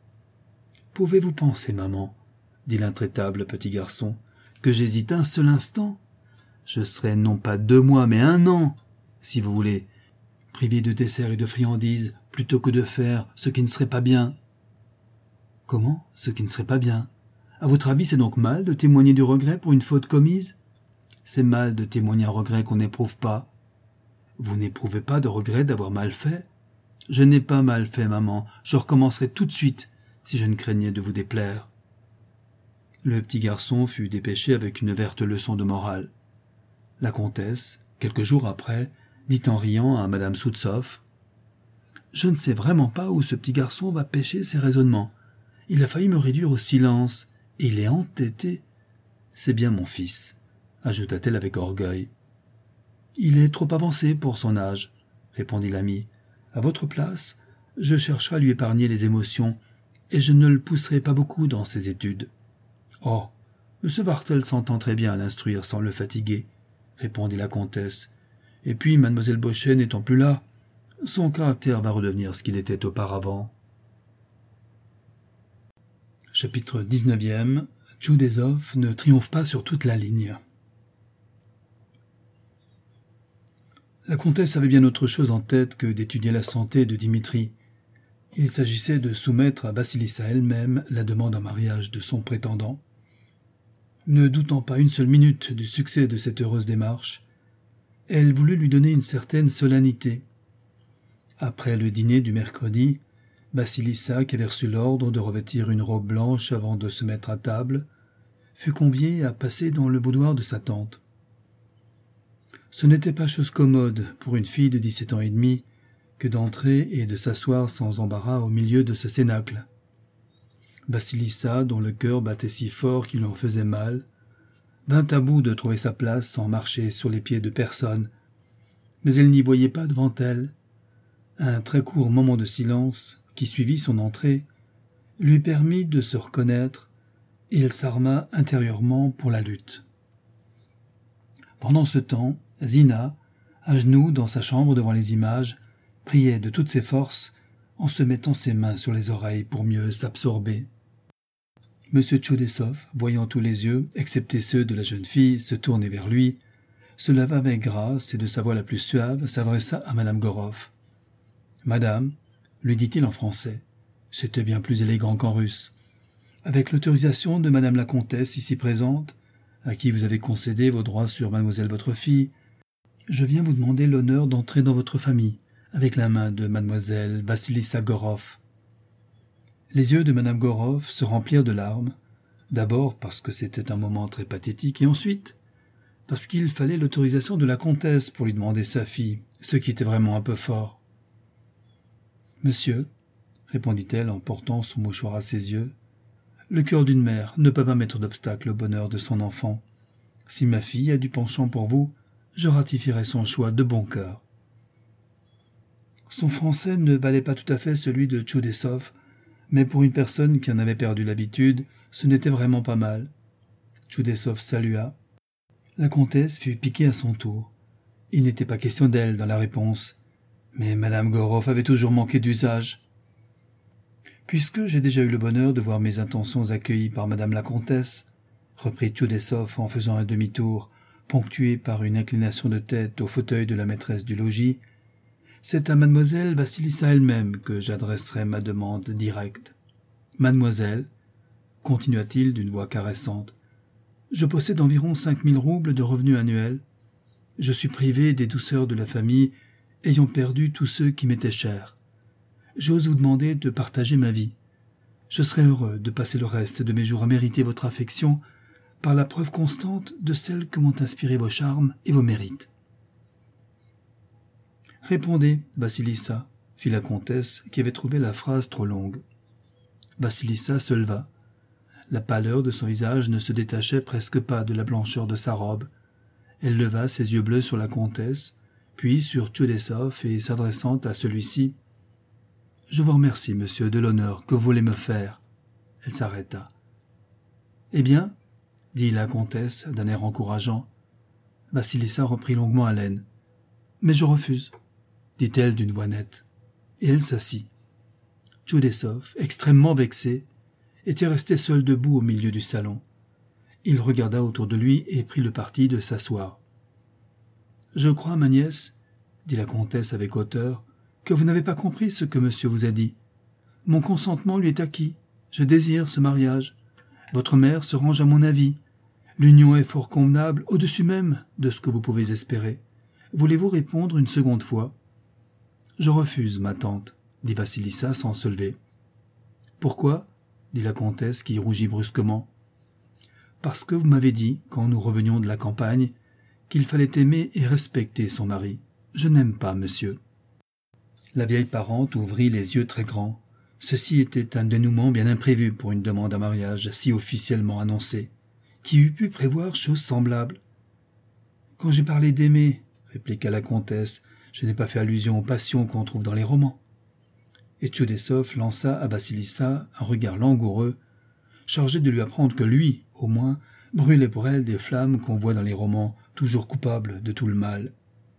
« Pouvez-vous penser, maman, » dit l'intraitable petit garçon, « que j'hésite un seul instant ? Je serai non pas 2 mois, mais 1 an, si vous voulez, privé de dessert et de friandises, plutôt que de faire ce qui ne serait pas bien. » « Comment, ce qui ne serait pas bien ? À votre avis, c'est donc mal de témoigner du regret pour une faute commise ? C'est mal de témoigner un regret qu'on n'éprouve pas. Vous n'éprouvez pas de regret d'avoir mal fait ? Je n'ai pas mal fait, maman. Je recommencerai tout de suite, si je ne craignais de vous déplaire. » Le petit garçon fut dépêché avec une verte leçon de morale. La comtesse, quelques jours après, dit en riant à madame Soutsov : « Je ne sais vraiment pas où ce petit garçon va pêcher ses raisonnements. Il a failli me réduire au silence, et il est entêté. C'est bien mon fils, » ajouta-t-elle avec orgueil. « Il est trop avancé pour son âge, » répondit l'ami. « À votre place, je chercherai à lui épargner les émotions, et je ne le pousserai pas beaucoup dans ses études. »« Oh, M. Bartel s'entend très bien à l'instruire sans le fatiguer, » répondit la comtesse. « Et puis, mademoiselle Bauchet n'étant plus là, son caractère va redevenir ce qu'il était auparavant. » Chapitre 19e. Tchoudezov ne triomphe pas sur toute la ligne. La comtesse avait bien autre chose en tête que d'étudier la santé de Dimitri. Il s'agissait de soumettre à Vassilissa elle-même la demande en mariage de son prétendant. Ne doutant pas une seule minute du succès de cette heureuse démarche, elle voulut lui donner une certaine solennité. Après le dîner du mercredi, Vassilissa, qui avait reçu l'ordre de revêtir une robe blanche avant de se mettre à table, fut conviée à passer dans le boudoir de sa tante. Ce n'était pas chose commode pour une fille de 17 ans et demi que d'entrer et de s'asseoir sans embarras au milieu de ce cénacle. Vassilissa, dont le cœur battait si fort qu'il en faisait mal, vint à bout de trouver sa place sans marcher sur les pieds de personne, mais elle n'y voyait pas devant elle. Un très court moment de silence, qui suivit son entrée, lui permit de se reconnaître et il s'arma intérieurement pour la lutte. Pendant ce temps, Zina, à genoux dans sa chambre devant les images, priait de toutes ses forces en se mettant ses mains sur les oreilles pour mieux s'absorber. M. Tchoudessov, voyant tous les yeux, excepté ceux de la jeune fille, se tourner vers lui, se leva avec grâce et de sa voix la plus suave s'adressa à Madame Goroff. « Madame, lui dit-il en français, c'était bien plus élégant qu'en russe. Avec l'autorisation de Madame la Comtesse ici présente, à qui vous avez concédé vos droits sur Mademoiselle votre fille, je viens vous demander l'honneur d'entrer dans votre famille, avec la main de Mademoiselle Vassilissa Goroff. » Les yeux de Madame Goroff se remplirent de larmes, d'abord parce que c'était un moment très pathétique, et ensuite parce qu'il fallait l'autorisation de la comtesse pour lui demander sa fille, ce qui était vraiment un peu fort. « Monsieur, » répondit-elle en portant son mouchoir à ses yeux, « le cœur d'une mère ne peut pas mettre d'obstacle au bonheur de son enfant. Si ma fille a du penchant pour vous, je ratifierai son choix de bon cœur. » Son français ne valait pas tout à fait celui de Tchoudessov, mais pour une personne qui en avait perdu l'habitude, ce n'était vraiment pas mal. Tchoudessov salua. La comtesse fut piquée à son tour. Il n'était pas question d'elle dans la réponse, mais Madame Goroff avait toujours manqué d'usage. « Puisque j'ai déjà eu le bonheur de voir mes intentions accueillies par Madame la comtesse, reprit Tchoudessov en faisant un demi-tour, ponctué par une inclination de tête au fauteuil de la maîtresse du logis, c'est à Mademoiselle Vassilissa elle-même que j'adresserai ma demande directe. Mademoiselle, continua-t-il d'une voix caressante, je possède environ 5000 roubles de revenus annuels. Je suis privé des douceurs de la famille, ayant perdu tous ceux qui m'étaient chers. J'ose vous demander de partager ma vie. Je serais heureux de passer le reste de mes jours à mériter votre affection par la preuve constante de celle que m'ont inspiré vos charmes et vos mérites. » « Répondez, Vassilissa, » fit la comtesse, qui avait trouvé la phrase trop longue. Vassilissa se leva. La pâleur de son visage ne se détachait presque pas de la blancheur de sa robe. Elle leva ses yeux bleus sur la comtesse, puis sur Tchoudessov et s'adressant à celui-ci. « Je vous remercie, monsieur, de l'honneur que vous voulez me faire. » Elle s'arrêta. « Eh bien, » dit la comtesse d'un air encourageant. Vassilissa reprit longuement haleine. « Mais je refuse, » dit-elle d'une voix nette. Et elle s'assit. Tchoudessov, extrêmement vexé, était resté seul debout au milieu du salon. Il regarda autour de lui et prit le parti de s'asseoir. « Je crois, ma nièce, » dit la comtesse avec hauteur, « que vous n'avez pas compris ce que monsieur vous a dit. Mon consentement lui est acquis. Je désire ce mariage. Votre mère se range à mon avis. L'union est fort convenable, au-dessus même de ce que vous pouvez espérer. Voulez-vous répondre une seconde fois ?»« Je refuse, ma tante, » dit Vassilissa sans se lever. « Pourquoi ?» dit la comtesse qui rougit brusquement. « Parce que vous m'avez dit, quand nous revenions de la campagne, qu'il fallait aimer et respecter son mari. Je n'aime pas, monsieur. » La vieille parente ouvrit les yeux très grands. Ceci était un dénouement bien imprévu pour une demande en mariage si officiellement annoncée. Qui eût pu prévoir chose semblable? « Quand j'ai parlé d'aimer, » répliqua la comtesse, « je n'ai pas fait allusion aux passions qu'on trouve dans les romans. » Et Tchoudessov lança à Vassilissa un regard langoureux, chargé de lui apprendre que lui, au moins, brûlait pour elle des flammes qu'on voit dans les romans, toujours coupables de tout le mal.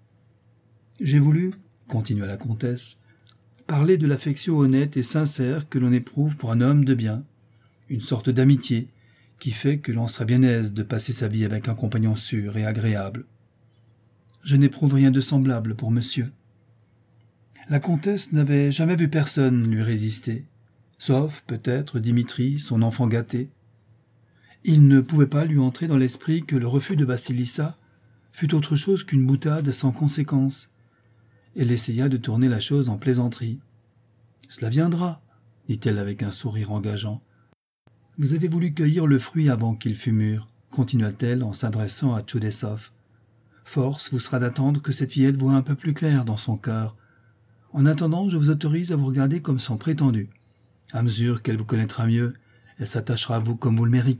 « J'ai voulu, » continua la comtesse, « parler de l'affection honnête et sincère que l'on éprouve pour un homme de bien, une sorte d'amitié qui fait que l'on sera bien aise de passer sa vie avec un compagnon sûr et agréable. Je n'éprouve rien de semblable pour monsieur. » La comtesse n'avait jamais vu personne lui résister, sauf peut-être Dimitri, son enfant gâté. Il ne pouvait pas lui entrer dans l'esprit que le refus de Vassilissa fût autre chose qu'une boutade sans conséquence. Elle essaya de tourner la chose en plaisanterie. « Cela viendra, » dit-elle avec un sourire engageant. « Vous avez voulu cueillir le fruit avant qu'il fût mûr, » continua-t-elle en s'adressant à Tchoudessov. « Force vous sera d'attendre que cette fillette voie un peu plus clair dans son cœur. En attendant, je vous autorise à vous regarder comme son prétendu. À mesure qu'elle vous connaîtra mieux, elle s'attachera à vous comme vous le méritez. »«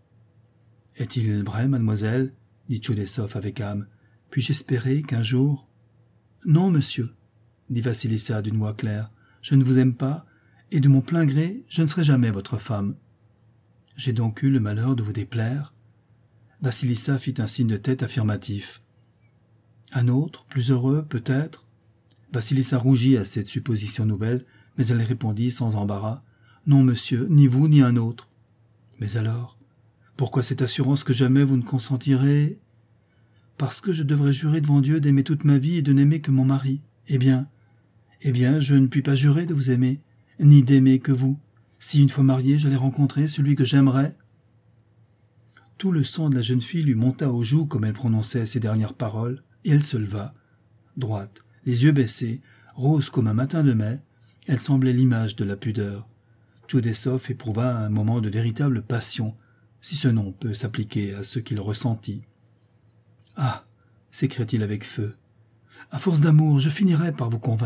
Est-il vrai, mademoiselle ?» dit Tchoudessov avec âme. « Puis-je espérer qu'un jour... »« Non, monsieur, » dit Vassilissa d'une voix claire. je ne vous aime pas, et de mon plein gré, je ne serai jamais votre femme. J'ai donc eu le malheur de vous déplaire ?» Vassilissa fit un signe de tête affirmatif. Un autre, plus heureux, peut-être? Vassilissa rougit à cette supposition nouvelle, mais elle répondit sans embarras. Non, monsieur, ni vous, ni un autre. Mais alors, pourquoi cette assurance que jamais vous ne consentirez? Parce que je devrais jurer devant Dieu d'aimer toute ma vie et de n'aimer que mon mari. Eh bien, je ne puis pas jurer de vous aimer, ni d'aimer que vous, si une fois mariée j'allais rencontrer celui que j'aimerais. Tout le sang de la jeune fille lui monta aux joues comme elle prononçait ces dernières paroles, et elle se leva, droite, les yeux baissés, rose comme un matin de mai. Elle semblait l'image de la pudeur. Tchoudessov éprouva un moment de véritable passion, si ce nom peut s'appliquer à ce qu'il ressentit. « Ah !» s'écria-t-il avec feu. « À force d'amour, je finirai par vous convaincre. »«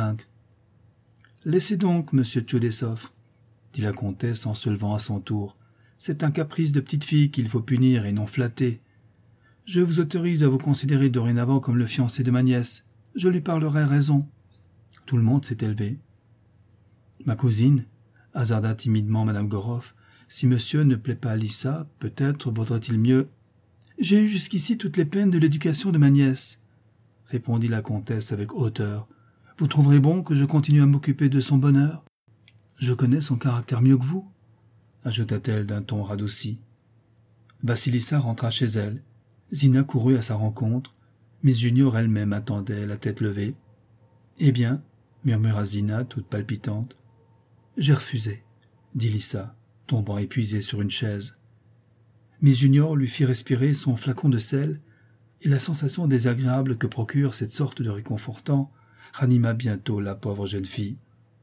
Laissez donc, monsieur Tchoudessov, » dit la comtesse en se levant à son tour. « C'est un caprice de petite fille qu'il faut punir et non flatter. Je vous autorise à vous considérer dorénavant comme le fiancé de ma nièce. Je lui parlerai raison. » Tout le monde s'est élevé. « Ma cousine, » hasarda timidement madame Goroff, « si monsieur ne plaît pas à Lissa, peut-être vaudrait-il mieux... »« J'ai eu jusqu'ici toutes les peines de l'éducation de ma nièce, » répondit la comtesse avec hauteur. « Vous trouverez bon que je continue à m'occuper de son bonheur? Je connais son caractère mieux que vous, » ajouta-t-elle d'un ton radouci. Vassilissa rentra chez elle. Zina courut à sa rencontre. Miss Junior elle-même attendait, la tête levée. « Eh bien ?» murmura Zina, toute palpitante. « J'ai refusé, » dit Lissa, tombant épuisée sur une chaise. Miss Junior lui fit respirer son flacon de sel, et la sensation désagréable que procure cette sorte de réconfortant ranima bientôt la pauvre jeune fille.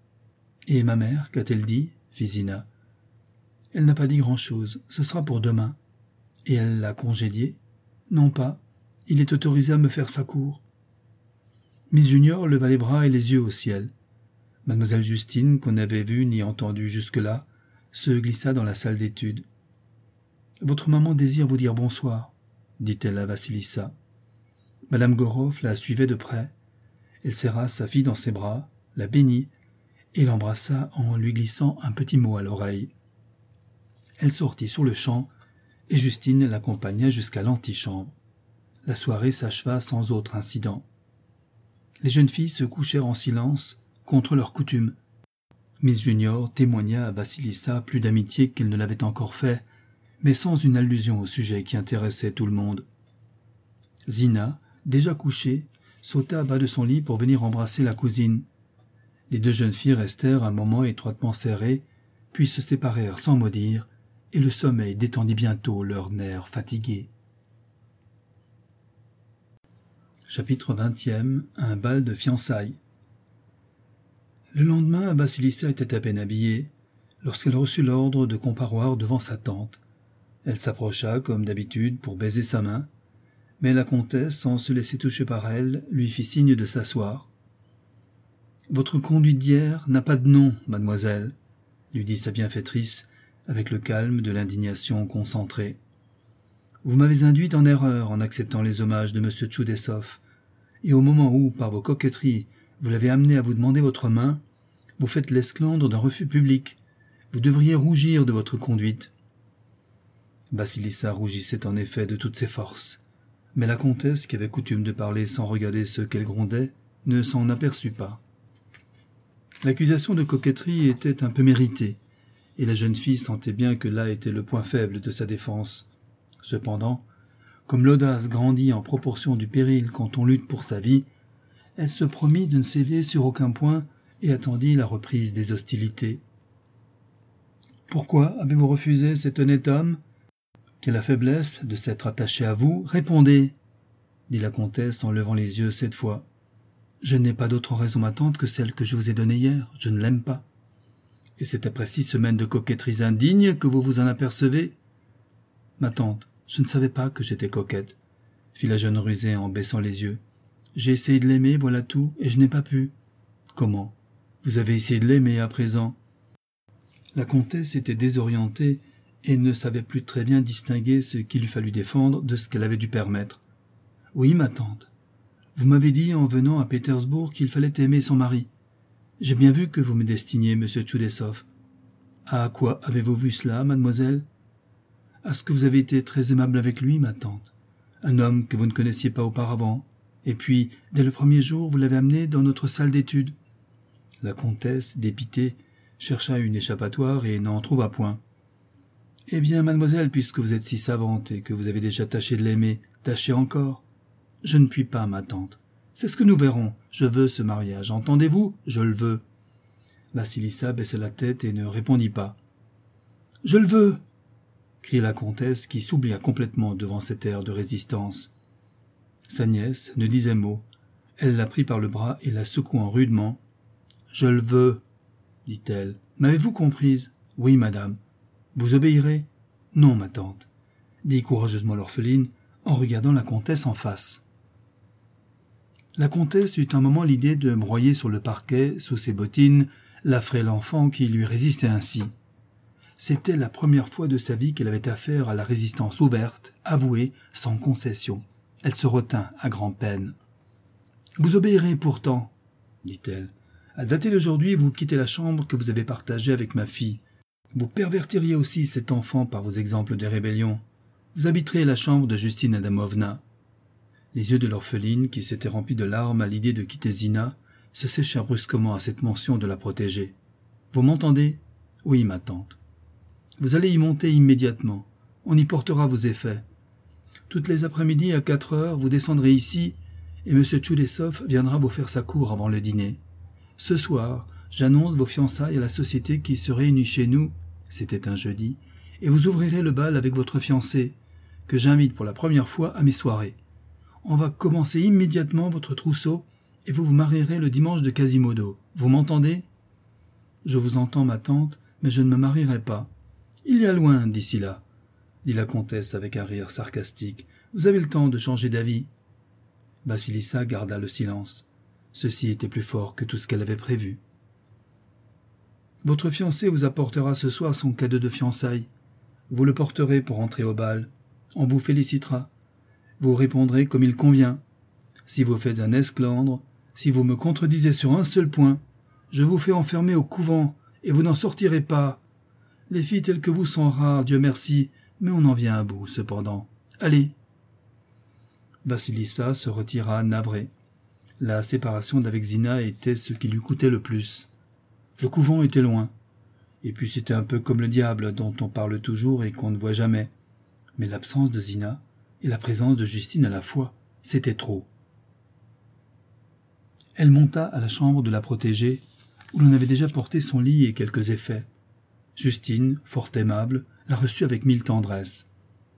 « Et ma mère, qu'a-t-elle dit ?» fit Zina. « Elle n'a pas dit grand-chose, ce sera pour demain. »« Et elle l'a congédié ?»« Non pas, il est autorisé à me faire sa cour. » Miss Junior leva les bras et les yeux au ciel. Mademoiselle Justine, qu'on n'avait vue ni entendue jusque-là, se glissa dans la salle d'études. « Votre maman désire vous dire bonsoir, » dit-elle à Vassilissa. Madame Goroff la suivait de près. Elle serra sa fille dans ses bras, la bénit, et l'embrassa en lui glissant un petit mot à l'oreille. Elle sortit sur-le-champ, et Justine l'accompagna jusqu'à l'antichambre. La soirée s'acheva sans autre incident. Les jeunes filles se couchèrent en silence, contre leur coutume. Miss Junior témoigna à Vassilissa plus d'amitié qu'elle ne l'avait encore fait, mais sans une allusion au sujet qui intéressait tout le monde. Zina, déjà couchée, sauta à bas de son lit pour venir embrasser la cousine. Les deux jeunes filles restèrent un moment étroitement serrées, puis se séparèrent sans mot dire, et le sommeil détendit bientôt leurs nerfs fatigués. Chapitre 20e. Un bal de fiançailles. Le lendemain, Vassilissa était à peine habillée, lorsqu'elle reçut l'ordre de comparoir devant sa tante. Elle s'approcha, comme d'habitude, pour baiser sa main, mais la comtesse, sans se laisser toucher par elle, lui fit signe de s'asseoir. « Votre conduite d'hier n'a pas de nom, mademoiselle, » lui dit sa bienfaitrice, avec le calme de l'indignation concentrée. « Vous m'avez induite en erreur en acceptant les hommages de M. Tchoudessov, et au moment où, par vos coquetteries, vous l'avez amené à vous demander votre main, vous faites l'esclandre d'un refus public. Vous devriez rougir de votre conduite. » Vassilissa rougissait en effet de toutes ses forces, mais la comtesse, qui avait coutume de parler sans regarder ceux qu'elle grondait, ne s'en aperçut pas. L'accusation de coquetterie était un peu méritée, et la jeune fille sentait bien que là était le point faible de sa défense. Cependant, comme l'audace grandit en proportion du péril quand on lutte pour sa vie, elle se promit de ne céder sur aucun point et attendit la reprise des hostilités. « Pourquoi avez-vous refusé cet honnête homme ? Quelle faiblesse de s'être attaché à vous ? Répondez !» dit la comtesse en levant les yeux cette fois. « Je n'ai pas d'autre raison, ma tante, que celle que je vous ai donnée hier. Je ne l'aime pas. Et c'est après 6 semaines de coquetteries indignes que vous vous en apercevez ? Ma tante, je ne savais pas que j'étais coquette, » fit la jeune rusée en baissant les yeux. « J'ai essayé de l'aimer, voilà tout, et je n'ai pas pu. »« Comment ? Vous avez essayé de l'aimer à présent ?» La comtesse était désorientée et ne savait plus très bien distinguer ce qu'il eût fallu défendre de ce qu'elle avait dû permettre. « Oui, ma tante. Vous m'avez dit en venant à Pétersbourg qu'il fallait aimer son mari. J'ai bien vu que vous me destiniez, monsieur Tchoudessov. À quoi avez-vous vu cela, mademoiselle? À ce que vous avez été très aimable avec lui, ma tante. Un homme que vous ne connaissiez pas auparavant. Et puis, dès le premier jour, vous l'avez amené dans notre salle d'études. » La comtesse, dépitée, chercha une échappatoire et n'en trouva point. « Eh bien, mademoiselle, puisque vous êtes si savante et que vous avez déjà tâché de l'aimer, tâchez encore. »« Je ne puis pas, ma tante. C'est ce que nous verrons. Je veux ce mariage. Entendez-vous? Je le veux. » Vassilissa baissa la tête et ne répondit pas. « Je le veux !» cria la comtesse qui s'oublia complètement devant cet air de résistance. Sa nièce ne disait mot. Elle la prit par le bras et la secouant rudement. « Je le veux, dit-elle. M'avez-vous comprise? Oui, madame. Vous obéirez? Non, ma tante, dit courageusement l'orpheline en regardant la comtesse en face. La comtesse eut un moment l'idée de broyer sur le parquet, sous ses bottines, la frêle enfant qui lui résistait ainsi. C'était la première fois de sa vie qu'elle avait affaire à la résistance ouverte, avouée, sans concession. Elle se retint à grand-peine. « Vous obéirez pourtant, dit-elle. À dater d'aujourd'hui, vous quittez la chambre que vous avez partagée avec ma fille. Vous pervertiriez aussi cet enfant par vos exemples de rébellion. Vous habiterez la chambre de Justine Adamovna. » Les yeux de l'orpheline, qui s'étaient remplis de larmes à l'idée de quitter Zina, se séchèrent brusquement à cette mention de la protégée. « Vous m'entendez? Oui, ma tante. Vous allez y monter immédiatement. On y portera vos effets. Toutes les après-midi à 4 heures, vous descendrez ici et M. Tchoudessov viendra vous faire sa cour avant le dîner. Ce soir, j'annonce vos fiançailles à la société qui se réunit chez nous, c'était un jeudi, et vous ouvrirez le bal avec votre fiancé, que j'invite pour la première fois à mes soirées. On va commencer immédiatement votre trousseau et vous vous marierez le dimanche de Quasimodo. Vous m'entendez? Je vous entends, ma tante, mais je ne me marierai pas. Il y a loin d'ici là, dit la comtesse avec un rire sarcastique. Vous avez le temps de changer d'avis. Vassilissa garda le silence. Ceci était plus fort que tout ce qu'elle avait prévu. Votre fiancé vous apportera ce soir son cadeau de fiançailles. Vous le porterez pour entrer au bal. On vous félicitera. Vous répondrez comme il convient. Si vous faites un esclandre, si vous me contredisez sur un seul point, je vous fais enfermer au couvent et vous n'en sortirez pas. Les filles telles que vous sont rares, Dieu merci, mais on en vient à bout, cependant. Allez. Vassilissa se retira navrée. La séparation d'avec Zina était ce qui lui coûtait le plus. Le couvent était loin. Et puis c'était un peu comme le diable dont on parle toujours et qu'on ne voit jamais. Mais l'absence de Zina et la présence de Justine à la fois, c'était trop. Elle monta à la chambre de la protégée, où l'on avait déjà porté son lit et quelques effets. Justine, fort aimable, la reçut avec 1000 tendresses.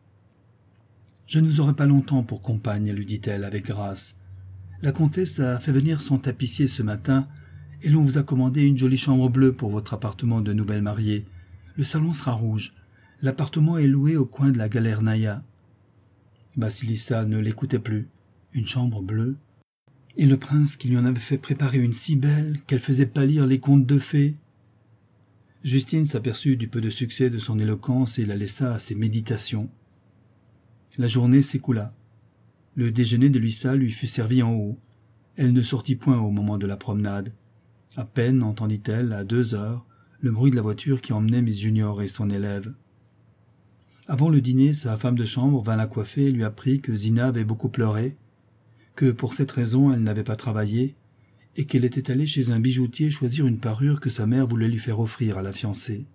« Je ne vous aurai pas longtemps pour compagne, lui dit-elle avec grâce. La comtesse a fait venir son tapissier ce matin, et l'on vous a commandé une jolie chambre bleue pour votre appartement de nouvelle mariée. Le salon sera rouge. L'appartement est loué au coin de la Galernaïa. » Vassilissa ne l'écoutait plus. Une chambre bleue? Et le prince qui lui en avait fait préparer une si belle qu'elle faisait pâlir les contes de fées? Justine s'aperçut du peu de succès de son éloquence et la laissa à ses méditations. La journée s'écoula. Le déjeuner de Luisa lui fut servi en haut. Elle ne sortit point au moment de la promenade. À peine entendit-elle, à 2 heures, le bruit de la voiture qui emmenait Miss Junior et son élève. Avant le dîner, sa femme de chambre vint la coiffer et lui apprit que Zina avait beaucoup pleuré, que pour cette raison elle n'avait pas travaillé, et qu'elle était allée chez un bijoutier choisir une parure que sa mère voulait lui faire offrir à la fiancée.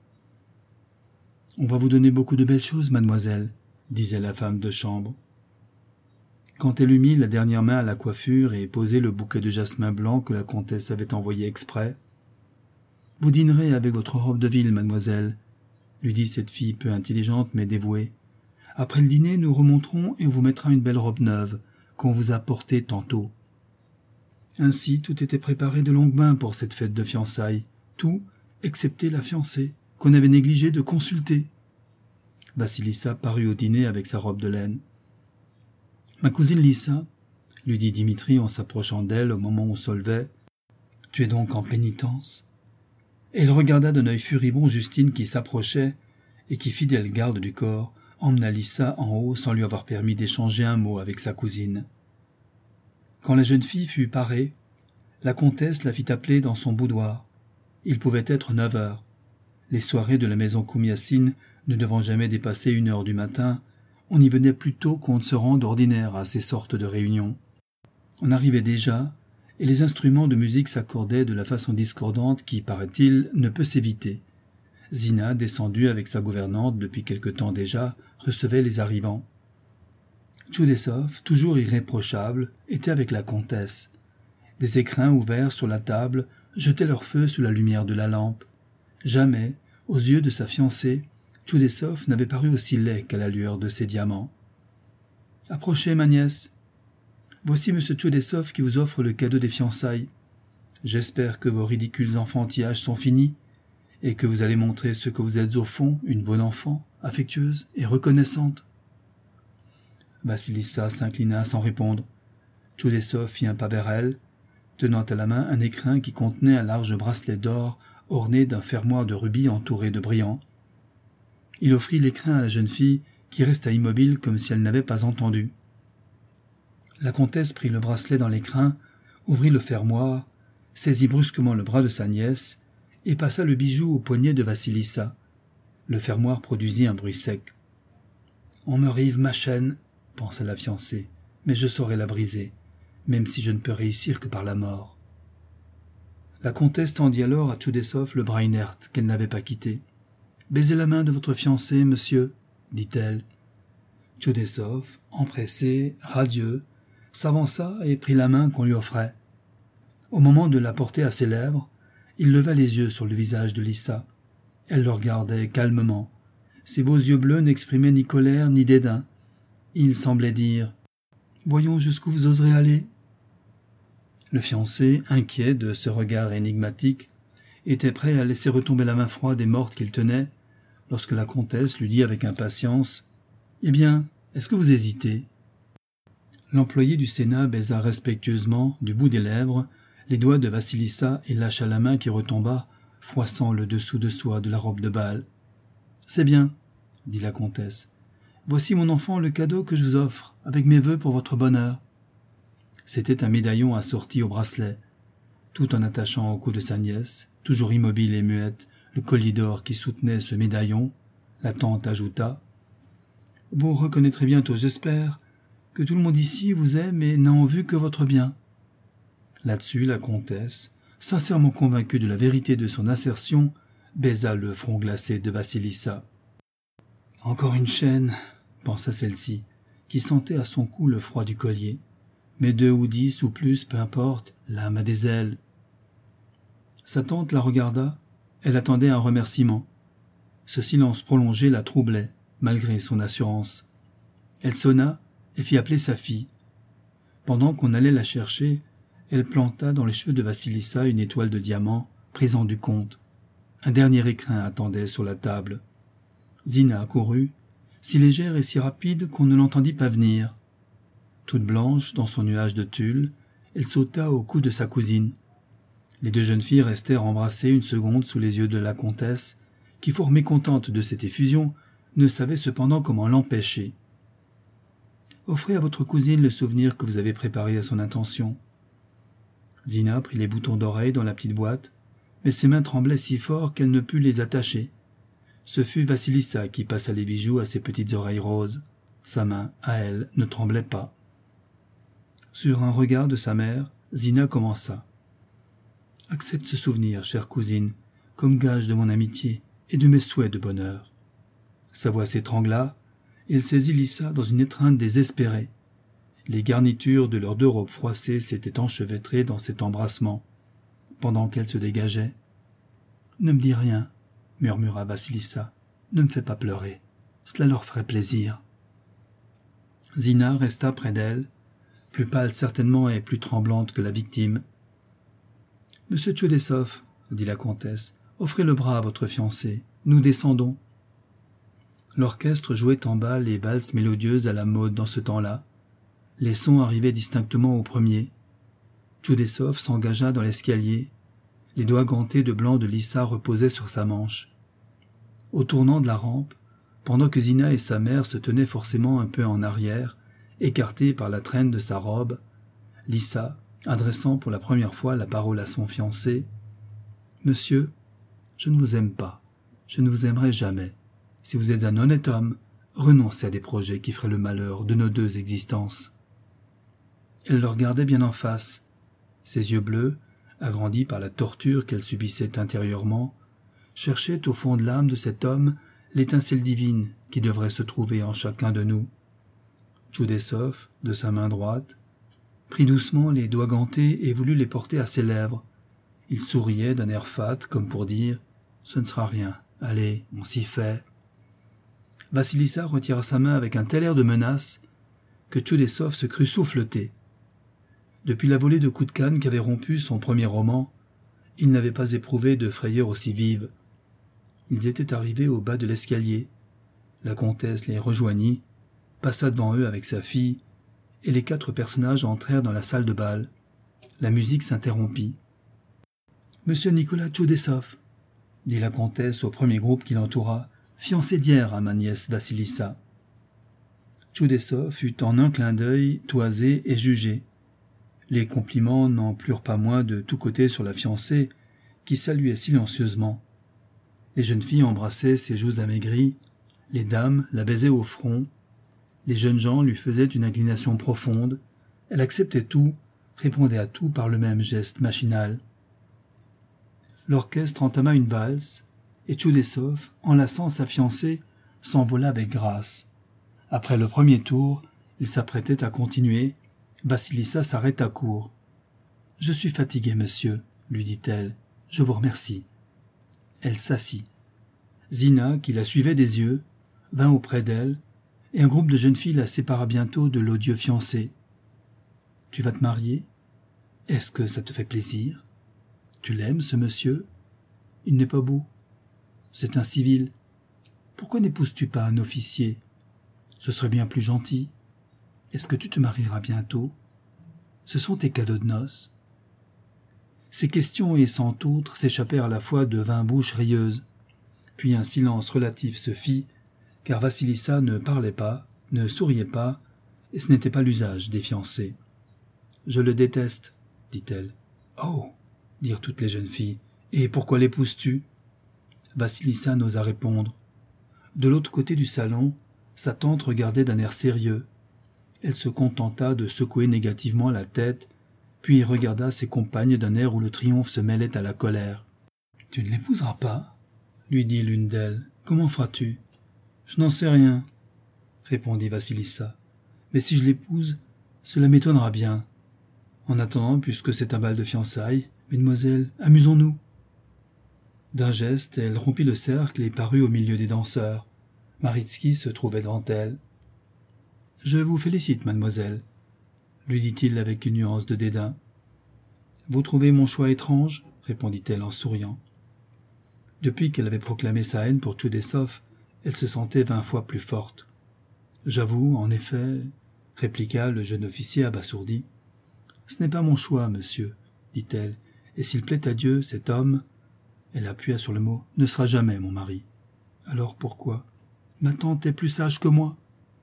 « On va vous donner beaucoup de belles choses, mademoiselle, » disait la femme de chambre. Quand elle eut mis la dernière main à la coiffure et posé le bouquet de jasmin blanc que la comtesse avait envoyé exprès, « Vous dînerez avec votre robe de ville, mademoiselle, » lui dit cette fille peu intelligente mais dévouée. « Après le dîner, nous remonterons et on vous mettra une belle robe neuve, qu'on vous a portée tantôt. » Ainsi, tout était préparé de longue main pour cette fête de fiançailles, tout, excepté la fiancée, qu'on avait négligé de consulter. Vassilissa parut au dîner avec sa robe de laine. « Ma cousine Lissa, » lui dit Dimitri en s'approchant d'elle au moment où on se levait, « tu es donc en pénitence ?» Et il regarda d'un œil furibond Justine qui s'approchait et qui, fidèle garde du corps, emmena Lissa en haut sans lui avoir permis d'échanger un mot avec sa cousine. Quand la jeune fille fut parée, La comtesse la fit appeler dans son boudoir. Il pouvait être 9 heures. Les soirées de la maison Komiassine ne devant jamais dépasser 1 heure du matin, on y venait plus tôt qu'on ne se rend d'ordinaire à ces sortes de réunions. On arrivait déjà, et les instruments de musique s'accordaient de la façon discordante qui, paraît-il, ne peut s'éviter. Zina, descendue avec sa gouvernante depuis quelque temps déjà, recevait les arrivants. Tchoudessov, toujours irréprochable, était avec la comtesse. Des écrins ouverts sur la table jetaient leur feu sous la lumière de la lampe. Jamais, aux yeux de sa fiancée, Tchoudessov n'avait paru aussi laid qu'à la lueur de ses diamants. « Approchez, ma nièce. Voici M. Tchoudessov qui vous offre le cadeau des fiançailles. J'espère que vos ridicules enfantillages sont finis et que vous allez montrer ce que vous êtes au fond, une bonne enfant, affectueuse et reconnaissante. » Vassilissa s'inclina sans répondre. Tchoudessov fit un pas vers elle, tenant à la main un écrin qui contenait un large bracelet d'or orné d'un fermoir de rubis entouré de brillants. Il offrit l'écrin à la jeune fille, qui resta immobile comme si elle n'avait pas entendu. La comtesse prit le bracelet dans l'écrin, ouvrit le fermoir, saisit brusquement le bras de sa nièce et passa le bijou au poignet de Vassilissa. Le fermoir produisit un bruit sec. « On me rive ma chaîne, » pensa la fiancée, « mais je saurai la briser, même si je ne peux réussir que par la mort. » La comtesse tendit alors à Tchoudessov le bras inerte qu'elle n'avait pas quitté. « Baisez la main de votre fiancé, monsieur, » dit-elle. Tchoudessov, empressé, radieux, s'avança et prit la main qu'on lui offrait. Au moment de la porter à ses lèvres, il leva les yeux sur le visage de Lissa. Elle le regardait calmement. Ses beaux yeux bleus n'exprimaient ni colère ni dédain. Il semblait dire « Voyons jusqu'où vous oserez aller. » Le fiancé, inquiet de ce regard énigmatique, était prêt à laisser retomber la main froide et morte qu'il tenait, lorsque la comtesse lui dit avec impatience « Eh bien, est-ce que vous hésitez ?» L'employé du Sénat baisa respectueusement, du bout des lèvres, les doigts de Vassilissa et lâcha la main qui retomba, froissant le dessous de soie de la robe de bal. « C'est bien, » dit la comtesse. « Voici, mon enfant, le cadeau que je vous offre, avec mes vœux pour votre bonheur. » C'était un médaillon assorti au bracelet. Tout en attachant au cou de sa nièce, toujours immobile et muette, le collier d'or qui soutenait ce médaillon, la tante ajouta « Vous reconnaîtrez bientôt, j'espère, que tout le monde ici vous aime et n'a en vue que votre bien. » Là-dessus, la comtesse, sincèrement convaincue de la vérité de son assertion, baisa le front glacé de Vassilissa. « Encore une chaîne, » pensa celle-ci, qui sentait à son cou le froid du collier. « Mais 2 ou 10 ou plus, peu importe, l'âme a des ailes. » Sa tante la regarda, elle attendait un remerciement. Ce silence prolongé la troublait, malgré son assurance. Elle sonna et fit appeler sa fille. Pendant qu'on allait la chercher, elle planta dans les cheveux de Vassilissa une étoile de diamant, présent du comte. Un dernier écrin attendait sur la table. Zina accourut, si légère et si rapide qu'on ne l'entendit pas venir. Toute blanche, dans son nuage de tulle, elle sauta au cou de sa cousine. Les 2 jeunes filles restèrent embrassées une seconde sous les yeux de la comtesse, qui, fort mécontente de cette effusion, ne savait cependant comment l'empêcher. « Offrez à votre cousine le souvenir que vous avez préparé à son intention. » Zina prit les boutons d'oreilles dans la petite boîte, mais ses mains tremblaient si fort qu'elle ne put les attacher. Ce fut Vassilissa qui passa les bijoux à ses petites oreilles roses. Sa main, à elle, ne tremblait pas. Sur un regard de sa mère, Zina commença. « Accepte ce souvenir, chère cousine, comme gage de mon amitié et de mes souhaits de bonheur. » Sa voix s'étrangla, et elle saisit Lissa dans une étreinte désespérée. Les garnitures de leurs 2 robes froissées s'étaient enchevêtrées dans cet embrassement, pendant qu'elle se dégageait. « Ne me dis rien, » murmura Vassilissa. « Ne me fais pas pleurer, cela leur ferait plaisir. » Zina resta près d'elle, plus pâle certainement et plus tremblante que la victime. « Monsieur Tchoudessov, » dit la comtesse, « offrez le bras à votre fiancé. Nous descendons. » L'orchestre jouait en bas les valses mélodieuses à la mode dans ce temps-là. Les sons arrivaient distinctement au premier. Tchoudessov s'engagea dans l'escalier. Les doigts gantés de blanc de Lissa reposaient sur sa manche. Au tournant de la rampe, pendant que Zina et sa mère se tenaient forcément un peu en arrière, écartées par la traîne de sa robe, Lissa, adressant pour la première fois la parole à son fiancé. « Monsieur, je ne vous aime pas, je ne vous aimerai jamais. Si vous êtes un honnête homme, renoncez à des projets qui feraient le malheur de nos deux existences. » Elle le regardait bien en face. Ses yeux bleus, agrandis par la torture qu'elle subissait intérieurement, cherchaient au fond de l'âme de cet homme l'étincelle divine qui devrait se trouver en chacun de nous. Tchoudessov, de sa main droite, prit doucement les doigts gantés et voulut les porter à ses lèvres. Il souriait d'un air fat, comme pour dire « Ce ne sera rien, allez, on s'y fait ». Vassilissa retira sa main avec un tel air de menace que Tchoudessov se crut souffleté. Depuis la volée de coups de canne qu'avait rompu son premier roman, il n'avait pas éprouvé de frayeur aussi vive. Ils étaient arrivés au bas de l'escalier. La comtesse les rejoignit, passa devant eux avec sa fille, et les 4 personnages entrèrent dans la salle de bal. La musique s'interrompit. « Monsieur Nicolas Tchoudessov, » dit la comtesse au premier groupe qui l'entoura, « fiancé d'hier à ma nièce Vassilissa. » Tchoudessov fut en un clin d'œil toisé et jugé. Les compliments n'en plurent pas moins de tous côtés sur la fiancée, qui saluait silencieusement. Les jeunes filles embrassaient ses joues amaigries, les dames la baisaient au front, les jeunes gens lui faisaient une inclination profonde, elle acceptait tout, répondait à tout par le même geste machinal. L'orchestre entama une valse, et Tchoudessov, enlaçant sa fiancée, s'envola avec grâce. Après le premier tour, il s'apprêtait à continuer. Vassilissa s'arrêta court. « Je suis fatiguée, monsieur, » lui dit-elle. « Je vous remercie. » Elle s'assit. Zina, qui la suivait des yeux, vint auprès d'elle, et un groupe de jeunes filles la sépara bientôt de l'odieux fiancé. « Tu vas te marier? Est-ce que ça te fait plaisir? Tu l'aimes, ce monsieur? Il n'est pas beau. C'est un civil. Pourquoi n'épouses-tu pas un officier? Ce serait bien plus gentil. Est-ce que tu te marieras bientôt? Ce sont tes cadeaux de noces. » Ces questions et cent autres s'échappèrent à la fois de 20 bouches rieuses. Puis un silence relatif se fit, car Vassilissa ne parlait pas, ne souriait pas, et ce n'était pas l'usage des fiancés. « Je le déteste, » dit-elle. « Oh » dirent toutes les jeunes filles. « Et pourquoi l'épouses-tu » Vassilissa n'osa répondre. De l'autre côté du salon, sa tante regardait d'un air sérieux. Elle se contenta de secouer négativement la tête, puis regarda ses compagnes d'un air où le triomphe se mêlait à la colère. « Tu ne l'épouseras pas ?» lui dit l'une d'elles. « Comment feras-tu ?»« Je n'en sais rien, » répondit Vassilissa. « Mais si je l'épouse, cela m'étonnera bien. En attendant, puisque c'est un bal de fiançailles, mesdemoiselles, amusons-nous. » D'un geste, elle rompit le cercle et parut au milieu des danseurs. Maritsky se trouvait devant elle. « Je vous félicite, mademoiselle, » lui dit-il avec une nuance de dédain. « Vous trouvez mon choix étrange ?» répondit-elle en souriant. Depuis qu'elle avait proclamé sa haine pour Tchoudessov, elle se sentait 20 fois plus forte. « J'avoue, en effet, » répliqua le jeune officier abasourdi. « Ce n'est pas mon choix, monsieur, » dit-elle, « et s'il plaît à Dieu, cet homme, » elle appuya sur le mot, « ne sera jamais mon mari. » Alors pourquoi? Ma tante est plus sage que moi.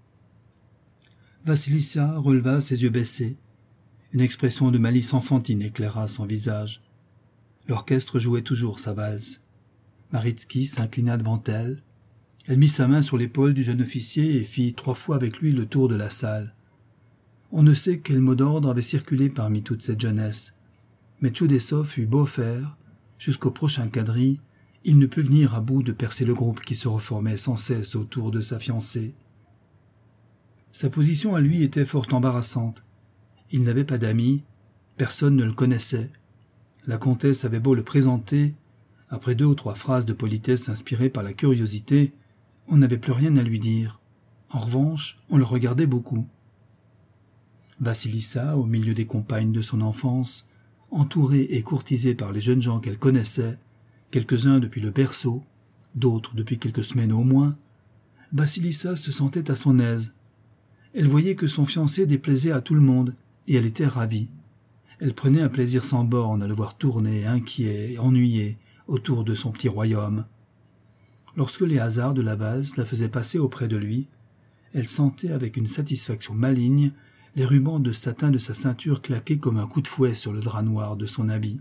Vassilissa releva ses yeux baissés. Une expression de malice enfantine éclaira son visage. L'orchestre jouait toujours sa valse. Maritsky s'inclina devant elle. Elle mit sa main sur l'épaule du jeune officier et fit 3 fois avec lui le tour de la salle. On ne sait quel mot d'ordre avait circulé parmi toute cette jeunesse, mais Tchoudessov eut beau faire, jusqu'au prochain quadrille, il ne put venir à bout de percer le groupe qui se reformait sans cesse autour de sa fiancée. Sa position à lui était fort embarrassante. Il n'avait pas d'amis, personne ne le connaissait. La comtesse avait beau le présenter, après 2 ou 3 phrases de politesse inspirées par la curiosité, on n'avait plus rien à lui dire. En revanche, on le regardait beaucoup. Vassilissa, au milieu des compagnes de son enfance, entourée et courtisée par les jeunes gens qu'elle connaissait, quelques-uns depuis le berceau, d'autres depuis quelques semaines au moins, Vassilissa se sentait à son aise. Elle voyait que son fiancé déplaisait à tout le monde, et elle était ravie. Elle prenait un plaisir sans borne à le voir tourner, inquiet et ennuyé, autour de son petit royaume. Lorsque les hasards de la valse la faisaient passer auprès de lui, elle sentait avec une satisfaction maligne les rubans de satin de sa ceinture claquaient comme un coup de fouet sur le drap noir de son habit.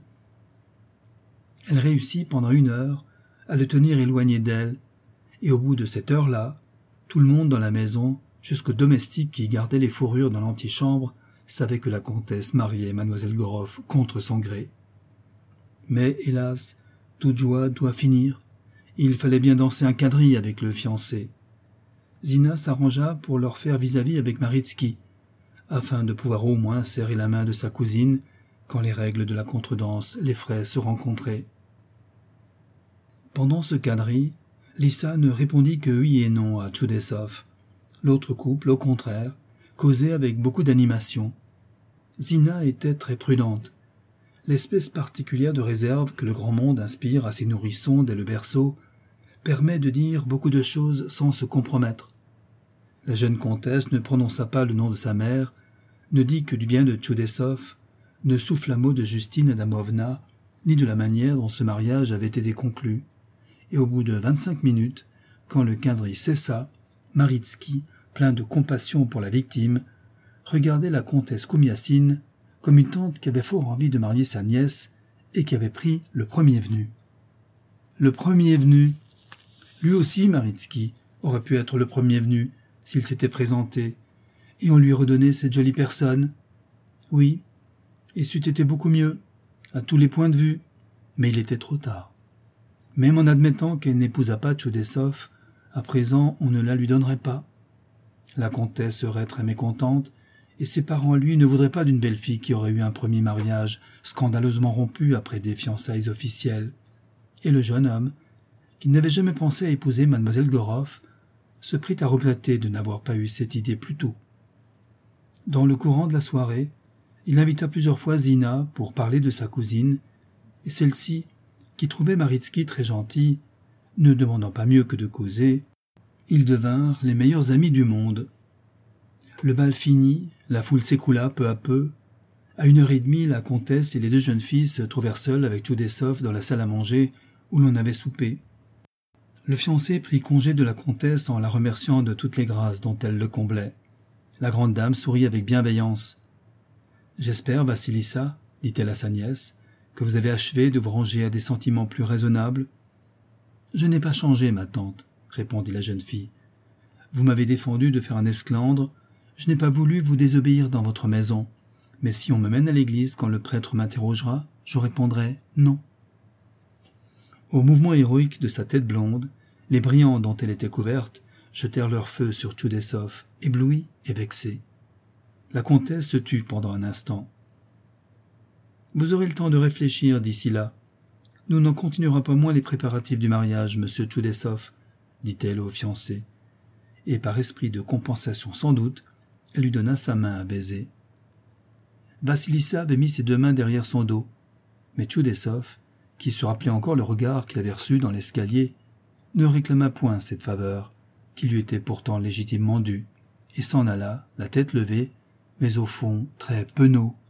Elle réussit pendant 1 heure à le tenir éloigné d'elle, et au bout de cette heure-là, tout le monde dans la maison, jusqu'aux domestiques qui gardaient les fourrures dans l'antichambre, savait que la comtesse mariait mademoiselle Goroff contre son gré. Mais, hélas, toute joie doit finir. Il fallait bien danser un quadrille avec le fiancé. Zina s'arrangea pour leur faire vis-à-vis avec Maritski, afin de pouvoir au moins serrer la main de sa cousine quand les règles de la contredanse les feraient se rencontrer. Pendant ce quadrille, Lissa ne répondit que oui et non à Tchoudessov. L'autre couple, au contraire, causait avec beaucoup d'animation. Zina était très prudente. L'espèce particulière de réserve que le grand monde inspire à ses nourrissons dès le berceau permet de dire beaucoup de choses sans se compromettre. La jeune comtesse ne prononça pas le nom de sa mère, ne dit que du bien de Tchoudessov, ne souffla mot de Justine Adamovna, ni de la manière dont ce mariage avait été conclu. Et au bout de 25 minutes, quand le quadrille cessa, Maritski, plein de compassion pour la victime, regardait la comtesse Koumiassine comme une tante qui avait fort envie de marier sa nièce et qui avait pris le premier venu. Le premier venu. Lui aussi, Maritski, aurait pu être le premier venu s'il s'était présenté, et on lui redonnait cette jolie personne. Oui, et c'eût été beaucoup mieux, à tous les points de vue, mais il était trop tard. Même en admettant qu'elle n'épousât pas Tchoudessov, à présent on ne la lui donnerait pas. La comtesse serait très mécontente, et ses parents, lui, ne voudraient pas d'une belle fille qui aurait eu un premier mariage scandaleusement rompu après des fiançailles officielles. Et le jeune homme, qui n'avait jamais pensé à épouser mademoiselle Goroff, se prit à regretter de n'avoir pas eu cette idée plus tôt. Dans le courant de la soirée, il invita plusieurs fois Zina pour parler de sa cousine, et celle-ci, qui trouvait Maritski très gentil, ne demandant pas mieux que de causer, ils devinrent les meilleurs amis du monde. Le bal fini, la foule s'écoula peu à peu. À 1h30, la comtesse et les 2 jeunes filles se trouvèrent seules avec Tchoudessov dans la salle à manger où l'on avait soupé. Le fiancé prit congé de la comtesse en la remerciant de toutes les grâces dont elle le comblait. La grande dame sourit avec bienveillance. « J'espère, Vassilissa, dit-elle à sa nièce, que vous avez achevé de vous ranger à des sentiments plus raisonnables. »« Je n'ai pas changé, ma tante, » répondit la jeune fille. « Vous m'avez défendu de faire un esclandre. Je n'ai pas voulu vous désobéir dans votre maison. Mais si on me mène à l'église quand le prêtre m'interrogera, je répondrai non. » Au mouvement héroïque de sa tête blonde, les brillants dont elle était couverte jetèrent leur feu sur Tchoudessov, ébloui et vexé. La comtesse se tut pendant un instant. « Vous aurez le temps de réfléchir d'ici là. Nous n'en continuerons pas moins les préparatifs du mariage, monsieur Tchoudessov, dit-elle au fiancé. Et par esprit de compensation sans doute, elle lui donna sa main à baiser. Vassilissa avait mis ses 2 mains derrière son dos, mais Tchoudessov, qui se rappelait encore le regard qu'il avait reçu dans l'escalier, ne réclama point cette faveur, qui lui était pourtant légitimement due, et s'en alla, la tête levée, mais au fond très penaud